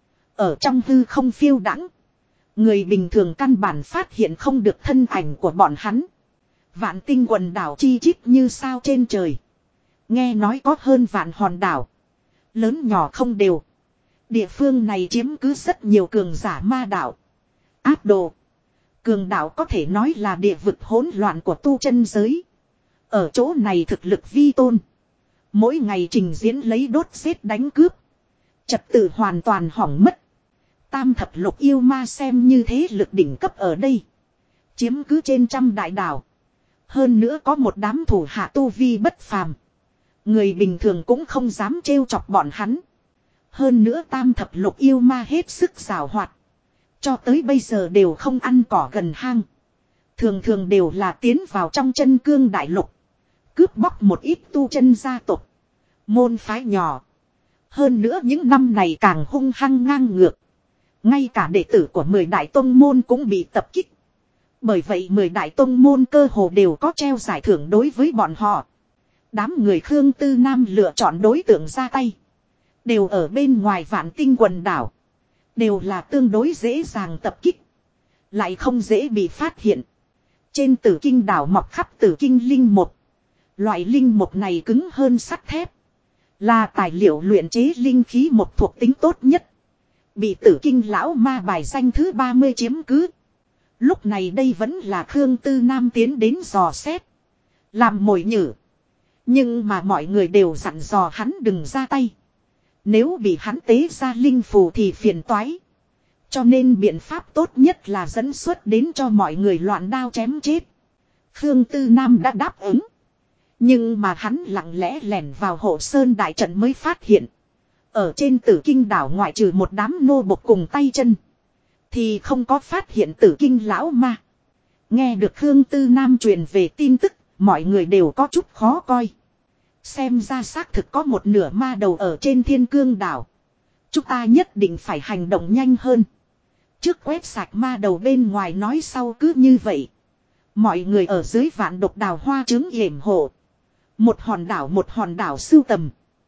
Ở trong hư không phiêu đãng, người bình thường căn bản phát hiện không được thân ảnh của bọn hắn. Vạn Tinh quần đảo chi chít như sao trên trời. Nghe nói có hơn vạn hòn đảo, lớn nhỏ không đều. Địa phương này chiếm cứ rất nhiều cường giả ma đạo, áp đồ. Cường đạo có thể nói là địa vực hỗn loạn của tu chân giới. Ở chỗ này thực lực vi tôn, mỗi ngày trình diễn lấy đốt giết đánh cướp. Trật tự hoàn toàn hỏng mất. Tam thập lục yêu ma xem như thế lực đỉnh cấp ở đây. Chiếm cứ trên trăm đại đảo. Hơn nữa có một đám thủ hạ tu vi bất phàm. Người bình thường cũng không dám trêu chọc bọn hắn. Hơn nữa tam thập lục yêu ma hết sức giàu hoạt. Cho tới bây giờ đều không ăn cỏ gần hang. Thường thường đều là tiến vào trong chân cương đại lục. Cướp bóc một ít tu chân gia tộc. Môn phái nhỏ. Hơn nữa những năm này càng hung hăng ngang ngược. Ngay cả đệ tử của 10 đại tông môn cũng bị tập kích. Bởi vậy 10 đại tông môn cơ hồ đều có treo giải thưởng đối với bọn họ. Đám người Khương Tư Nam lựa chọn đối tượng ra tay. Đều ở bên ngoài Vạn Tinh quần đảo. Đều là tương đối dễ dàng tập kích. Lại không dễ bị phát hiện. Trên Tử Kinh đảo mọc khắp Tử Kinh linh mục. Loại linh mục này cứng hơn sắt thép. Là tài liệu luyện chế linh khí một thuộc tính tốt nhất. Bị Tử Kinh lão ma bài danh thứ 30 chiếm cứ. Lúc này đây vẫn là Khương Tư Nam tiến đến dò xét. Làm mồi nhử. Nhưng mà mọi người đều dặn dò hắn đừng ra tay. Nếu bị hắn tế ra linh phù thì phiền toái. Cho nên biện pháp tốt nhất là dẫn xuất đến cho mọi người loạn đao chém chết. Khương Tư Nam đã đáp ứng. Nhưng mà hắn lặng lẽ lẻn vào hộ sơn đại trận mới phát hiện. Ở trên Tử Kinh đảo ngoại trừ một đám nô bộc cùng tay chân. Thì không có phát hiện Tử Kinh lão ma. Nghe được Khương Tư Nam truyền về tin tức. Mọi người đều có chút khó coi. Xem ra xác thực có một nửa ma đầu ở trên Thiên Cương đảo. Chúng ta nhất định phải hành động nhanh hơn. Trước quét sạch ma đầu bên ngoài nói sau cứ như vậy. Mọi người ở dưới vạn độc đào hoa trứng yểm hộ. Một hòn đảo sưu tầm.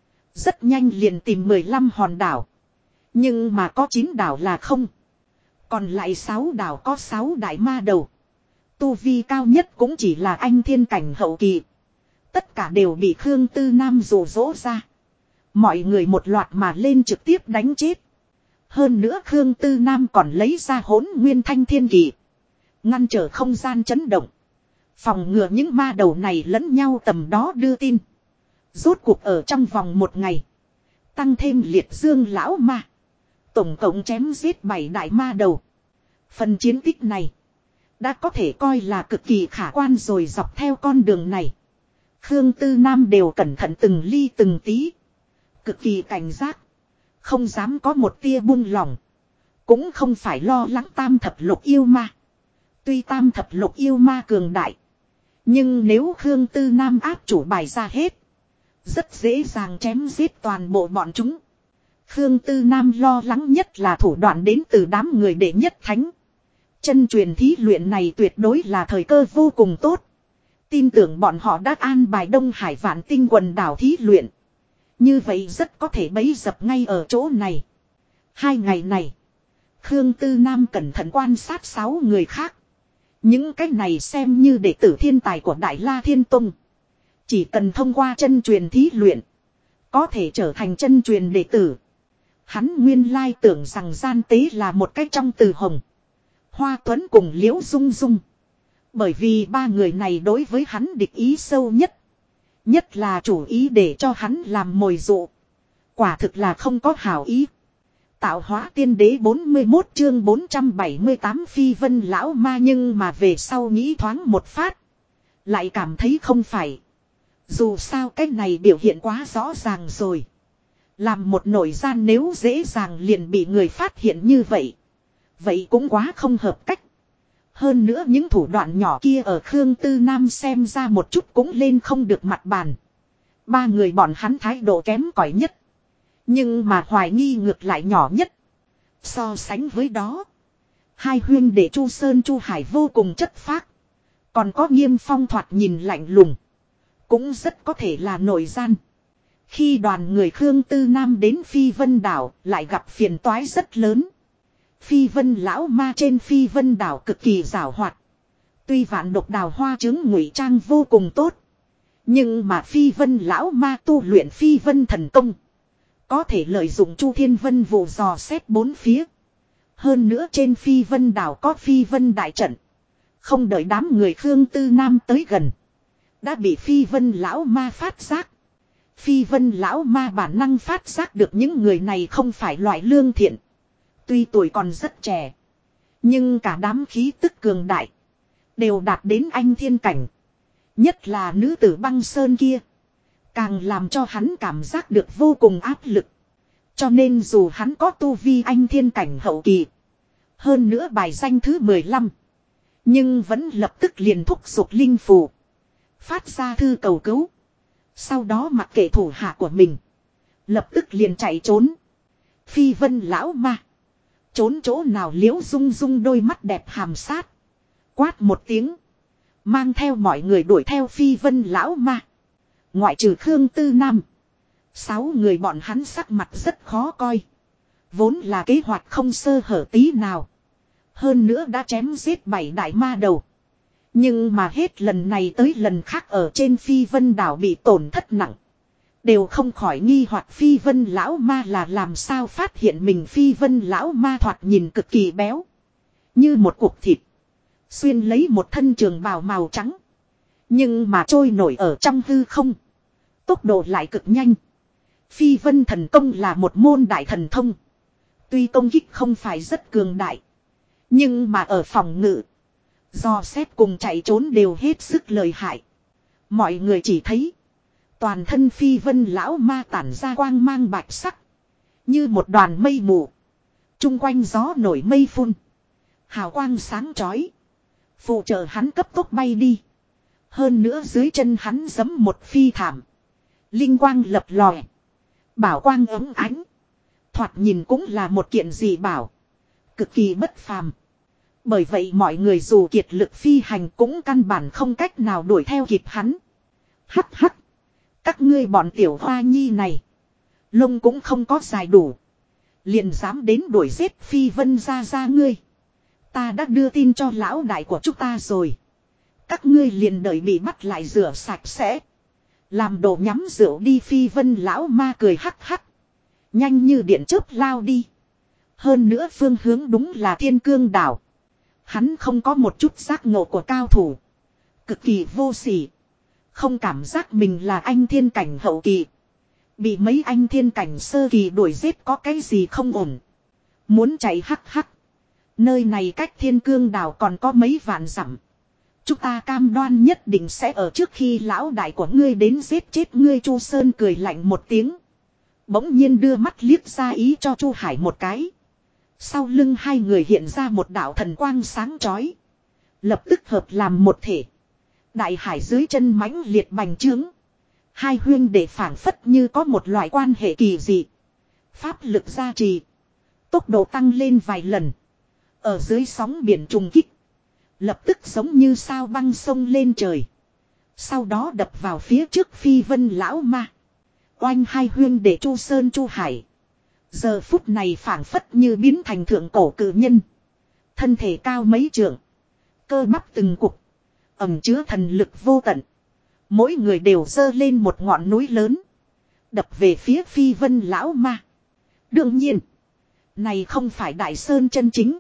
Rất nhanh liền tìm 15 hòn đảo. Nhưng mà có 9 đảo là không. Còn lại 6 đảo có 6 đại ma đầu. Tu vi cao nhất cũng chỉ là anh thiên cảnh hậu kỳ. Tất cả đều bị Khương Tư Nam dụ dỗ ra. Mọi người một loạt mà lên trực tiếp đánh chết. Hơn nữa Khương Tư Nam còn lấy ra Hỗn Nguyên Thanh Thiên Kỳ. Ngăn trở không gian chấn động. Phòng ngừa những ma đầu này lẫn nhau tầm đó đưa tin. Rốt cuộc ở trong vòng một ngày. Tăng thêm liệt dương lão ma. Tổng cộng chém giết 7 đại ma đầu. Phần chiến tích này. Đã có thể coi là cực kỳ khả quan rồi dọc theo con đường này. Khương Tư Nam đều cẩn thận từng ly từng tí. Cực kỳ cảnh giác. Không dám có một tia buông lỏng. Cũng không phải lo lắng tam thập lục yêu ma. Tuy tam thập lục yêu ma cường đại. Nhưng nếu Khương Tư Nam áp chủ bài ra hết. Rất dễ dàng chém giết toàn bộ bọn chúng. Khương Tư Nam lo lắng nhất là thủ đoạn đến từ đám người đệ nhất thánh. Chân truyền thí luyện này tuyệt đối là thời cơ vô cùng tốt. Tin tưởng bọn họ đã an bài Đông Hải Vạn Tinh quần đảo thí luyện. Như vậy rất có thể bấy dập ngay ở chỗ này. 2 ngày này. Khương Tư Nam cẩn thận quan sát 6 người khác. Những cái này xem như đệ tử thiên tài của Đại La Thiên Tông. Chỉ cần thông qua chân truyền thí luyện. Có thể trở thành chân truyền đệ tử. Hắn nguyên lai tưởng rằng gian tế là một cách trong từ hồng. Hoa Tuấn cùng Liễu Dung Dung. Bởi vì 3 người này đối với hắn địch ý sâu nhất. Nhất là chủ ý để cho hắn làm mồi dụ. Quả thực là không có hảo ý. Tạo hóa tiên đế 41 chương 478 phi vân lão ma nhưng mà về sau nghĩ thoáng một phát. Lại cảm thấy không phải. Dù sao cái này biểu hiện quá rõ ràng rồi. Làm một nội gian nếu dễ dàng liền bị người phát hiện như vậy. Vậy cũng quá không hợp cách. Hơn nữa những thủ đoạn nhỏ kia ở Khương Tư Nam xem ra một chút cũng lên không được mặt bàn. 3 người bọn hắn thái độ kém cỏi nhất. Nhưng mà hoài nghi ngược lại nhỏ nhất. So sánh với đó. 2 huyên đệ Chu Sơn Chu Hải vô cùng chất phác. Còn có Nghiêm Phong thoạt nhìn lạnh lùng. Cũng rất có thể là nội gian. Khi đoàn người Khương Tư Nam đến Phi Vân Đảo lại gặp phiền toái rất lớn. Phi Vân lão ma trên Phi Vân Đảo cực kỳ giảo hoạt. Tuy vạn độc đào hoa chứng ngụy trang vô cùng tốt. Nhưng mà Phi Vân lão ma tu luyện Phi Vân thần công. Có thể lợi dụng Chu Thiên Vân vụ dò xét 4 phía. Hơn nữa trên Phi Vân Đảo có Phi Vân đại trận. Không đợi đám người Khương Tư Nam tới gần. Đã bị Phi Vân lão ma phát giác. Phi vân lão ma bản năng phát giác được những người này không phải loại lương thiện. Tuy tuổi còn rất trẻ. Nhưng cả đám khí tức cường đại. Đều đạt đến anh thiên cảnh. Nhất là nữ tử băng sơn kia. Càng làm cho hắn cảm giác được vô cùng áp lực. Cho nên dù hắn có tu vi anh thiên cảnh hậu kỳ. Hơn nữa bài danh thứ 15. Nhưng vẫn lập tức liền thúc giục linh phù. Phát ra thư cầu cứu. Sau đó mặc kệ thủ hạ của mình. Lập tức liền chạy trốn. Phi vân lão ma. Trốn chỗ nào liễu rung rung đôi mắt đẹp hàm sát. Quát một tiếng. Mang theo mọi người đuổi theo phi vân lão ma. Ngoại trừ Khương Tư Nam. 6 người bọn hắn sắc mặt rất khó coi. Vốn là kế hoạch không sơ hở tí nào. Hơn nữa đã chém giết 7 đại ma đầu. Nhưng mà hết lần này tới lần khác ở trên phi vân đảo bị tổn thất nặng. Đều không khỏi nghi hoặc phi vân lão ma là làm sao phát hiện mình. Phi vân lão ma thoạt nhìn cực kỳ béo. Như một cục thịt. Xuyên lấy một thân trường bào màu trắng. Nhưng mà trôi nổi ở trong hư không. Tốc độ lại cực nhanh. Phi vân thần công là một môn đại thần thông. Tuy công kích không phải rất cường đại. Nhưng mà ở phòng ngự. Do xét cùng chạy trốn đều hết sức lợi hại. Mọi người chỉ thấy. Toàn thân phi vân lão ma tản ra quang mang bạch sắc. Như một đoàn mây mù. Trung quanh gió nổi mây phun. Hào quang sáng chói. Phụ trợ hắn cấp tốc bay đi. Hơn nữa dưới chân hắn giẫm một phi thảm. Linh quang lập lòe. Bảo quang ấm ánh. Thoạt nhìn cũng là một kiện dị bảo. Cực kỳ bất phàm. Bởi vậy mọi người dù kiệt lực phi hành cũng căn bản không cách nào đuổi theo kịp hắn. Hắc hắc. Các ngươi bọn tiểu hoa nhi này. Lông cũng không có dài đủ. Liền dám đến đuổi giết phi vân ra ngươi. Ta đã đưa tin cho lão đại của chúng ta rồi. Các ngươi liền đợi bị bắt lại rửa sạch sẽ. Làm đồ nhắm rượu đi. Phi vân lão ma cười hắc hắc. Nhanh như điện chớp lao đi. Hơn nữa phương hướng đúng là Thiên Cương đảo. Hắn không có một chút giác ngộ của cao thủ. Cực kỳ vô sỉ. Không cảm giác mình là anh thiên cảnh hậu kỳ. Bị mấy anh thiên cảnh sơ kỳ đuổi giết có cái gì không ổn. Muốn chạy hắc hắc. Nơi này cách Thiên Cương đảo còn có mấy vạn dặm. Chúng ta cam đoan nhất định sẽ ở trước khi lão đại của ngươi đến giết chết ngươi. Chu Sơn cười lạnh một tiếng. Bỗng nhiên đưa mắt liếc ra ý cho Chu Hải một cái. Sau lưng hai người hiện ra một đạo thần quang sáng chói. Lập tức hợp làm một thể. Đại hải dưới chân mãnh liệt bành trướng. Hai huyên để phảng phất như có một loại quan hệ kỳ dị. Pháp lực gia trì. Tốc độ tăng lên vài lần. Ở dưới sóng biển trùng kích. Lập tức giống như sao băng sông lên trời. Sau đó đập vào phía trước phi vân lão ma. Oanh hai huyên để Chu Sơn Chu Hải. Giờ phút này phảng phất như biến thành thượng cổ cự nhân. Thân thể cao mấy trượng. Cơ bắp từng cục. Ẩm chứa thần lực vô tận. Mỗi người đều giơ lên một ngọn núi lớn. Đập về phía phi vân lão ma. Đương nhiên. Này không phải đại sơn chân chính.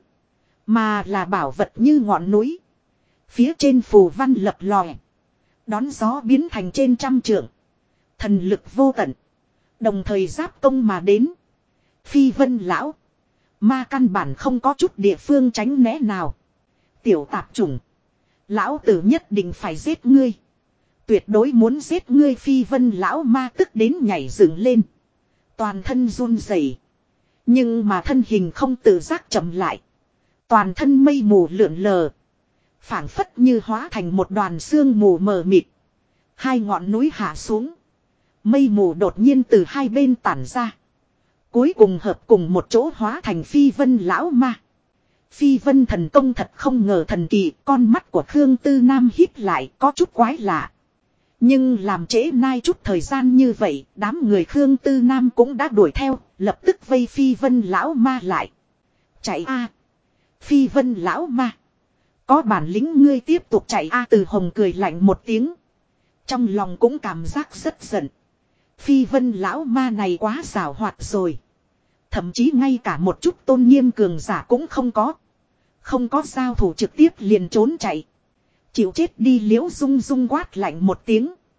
Mà là bảo vật như ngọn núi. Phía trên phù văn lập lòe. Đón gió biến thành trên trăm trượng. Thần lực vô tận. Đồng thời giáp công mà đến. Phi vân lão. Ma căn bản không có chút địa phương tránh né nào. Tiểu tạp chủng. Lão tử nhất định phải giết ngươi. Tuyệt đối muốn giết ngươi. Phi vân lão ma tức đến nhảy dựng lên. Toàn thân run rẩy. Nhưng mà thân hình không tự giác chậm lại. Toàn thân mây mù lượn lờ. Phảng phất như hóa thành một đoàn sương mù mờ mịt. Hai ngọn núi hạ xuống. Mây mù đột nhiên từ hai bên tản ra. Cuối cùng hợp cùng một chỗ hóa thành phi vân lão ma. Phi vân thần công thật không ngờ thần kỳ. Con mắt của Khương Tư Nam híp lại có chút quái lạ. Nhưng làm trễ nai chút thời gian như vậy. Đám người Khương Tư Nam cũng đã đuổi theo. Lập tức vây phi vân lão ma lại. Chạy a Phi vân lão ma. Có bản lĩnh ngươi tiếp tục chạy a Từ Hồng cười lạnh một tiếng. Trong lòng cũng cảm giác rất giận. Phi vân lão ma này quá giảo hoạt rồi. Thậm chí ngay cả một chút tôn nghiêm cường giả cũng không có. Không có giao thủ trực tiếp liền trốn chạy. Chịu chết đi. Liễu Dung Dung quát lạnh một tiếng.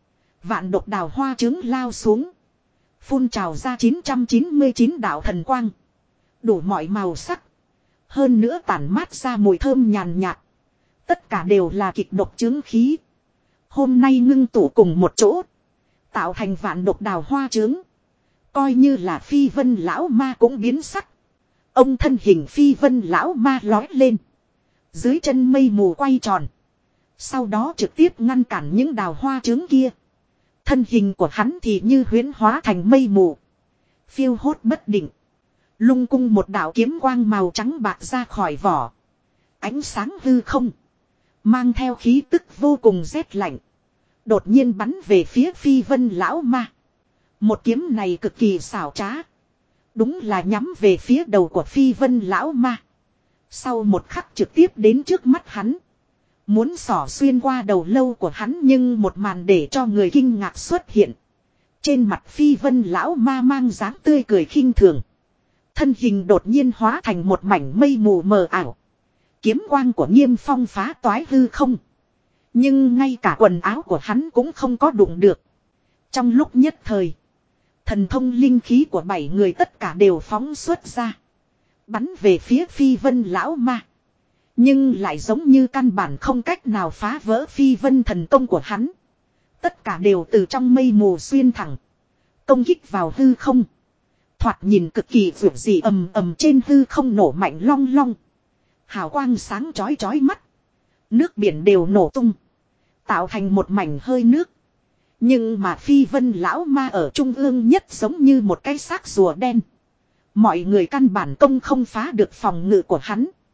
Vạn độc đào hoa trướng lao xuống. Phun trào ra 999 đạo thần quang. Đủ mọi màu sắc. Hơn nữa tản mát ra mùi thơm nhàn nhạt. Tất cả đều là kịch độc chướng khí. Hôm nay ngưng tụ cùng một chỗ. Tạo thành vạn độc đào hoa trướng. Coi như là phi vân lão ma cũng biến sắc. Ông thân hình phi vân lão ma lói lên. Dưới chân mây mù quay tròn. Sau đó trực tiếp ngăn cản những đào hoa trướng kia. Thân hình của hắn thì như huyễn hóa thành mây mù. Phiêu hốt bất định. Lung cung một đạo kiếm quang màu trắng bạc ra khỏi vỏ. Ánh sáng hư không. Mang theo khí tức vô cùng rét lạnh. Đột nhiên bắn về phía phi vân lão ma. Một kiếm này cực kỳ xảo trá. Đúng là nhắm về phía đầu của phi vân lão ma. Sau một khắc trực tiếp đến trước mắt hắn. Muốn xỏ xuyên qua đầu lâu của hắn nhưng một màn để cho người kinh ngạc xuất hiện. Trên mặt phi vân lão ma mang dáng tươi cười khinh thường. Thân hình đột nhiên hóa thành một mảnh mây mù mờ ảo. Kiếm quang của Nghiêm Phong phá toái hư không. Nhưng ngay cả quần áo của hắn cũng không có đụng được. Trong lúc nhất thời. Thần thông linh khí của 7 người tất cả đều phóng xuất ra. Bắn về phía phi vân lão ma. Nhưng lại giống như căn bản không cách nào phá vỡ phi vân thần công của hắn. Tất cả đều từ trong mây mù xuyên thẳng. Công kích vào hư không. Thoạt nhìn cực kỳ vượt dị ầm ầm trên hư không nổ mạnh long long. Hào quang sáng chói chói mắt. Nước biển đều nổ tung. Tạo thành một mảnh hơi nước. Nhưng mà phi vân lão ma ở trung ương nhất giống như một cái xác rùa đen. Mọi người căn bản công không phá được phòng ngự của hắn.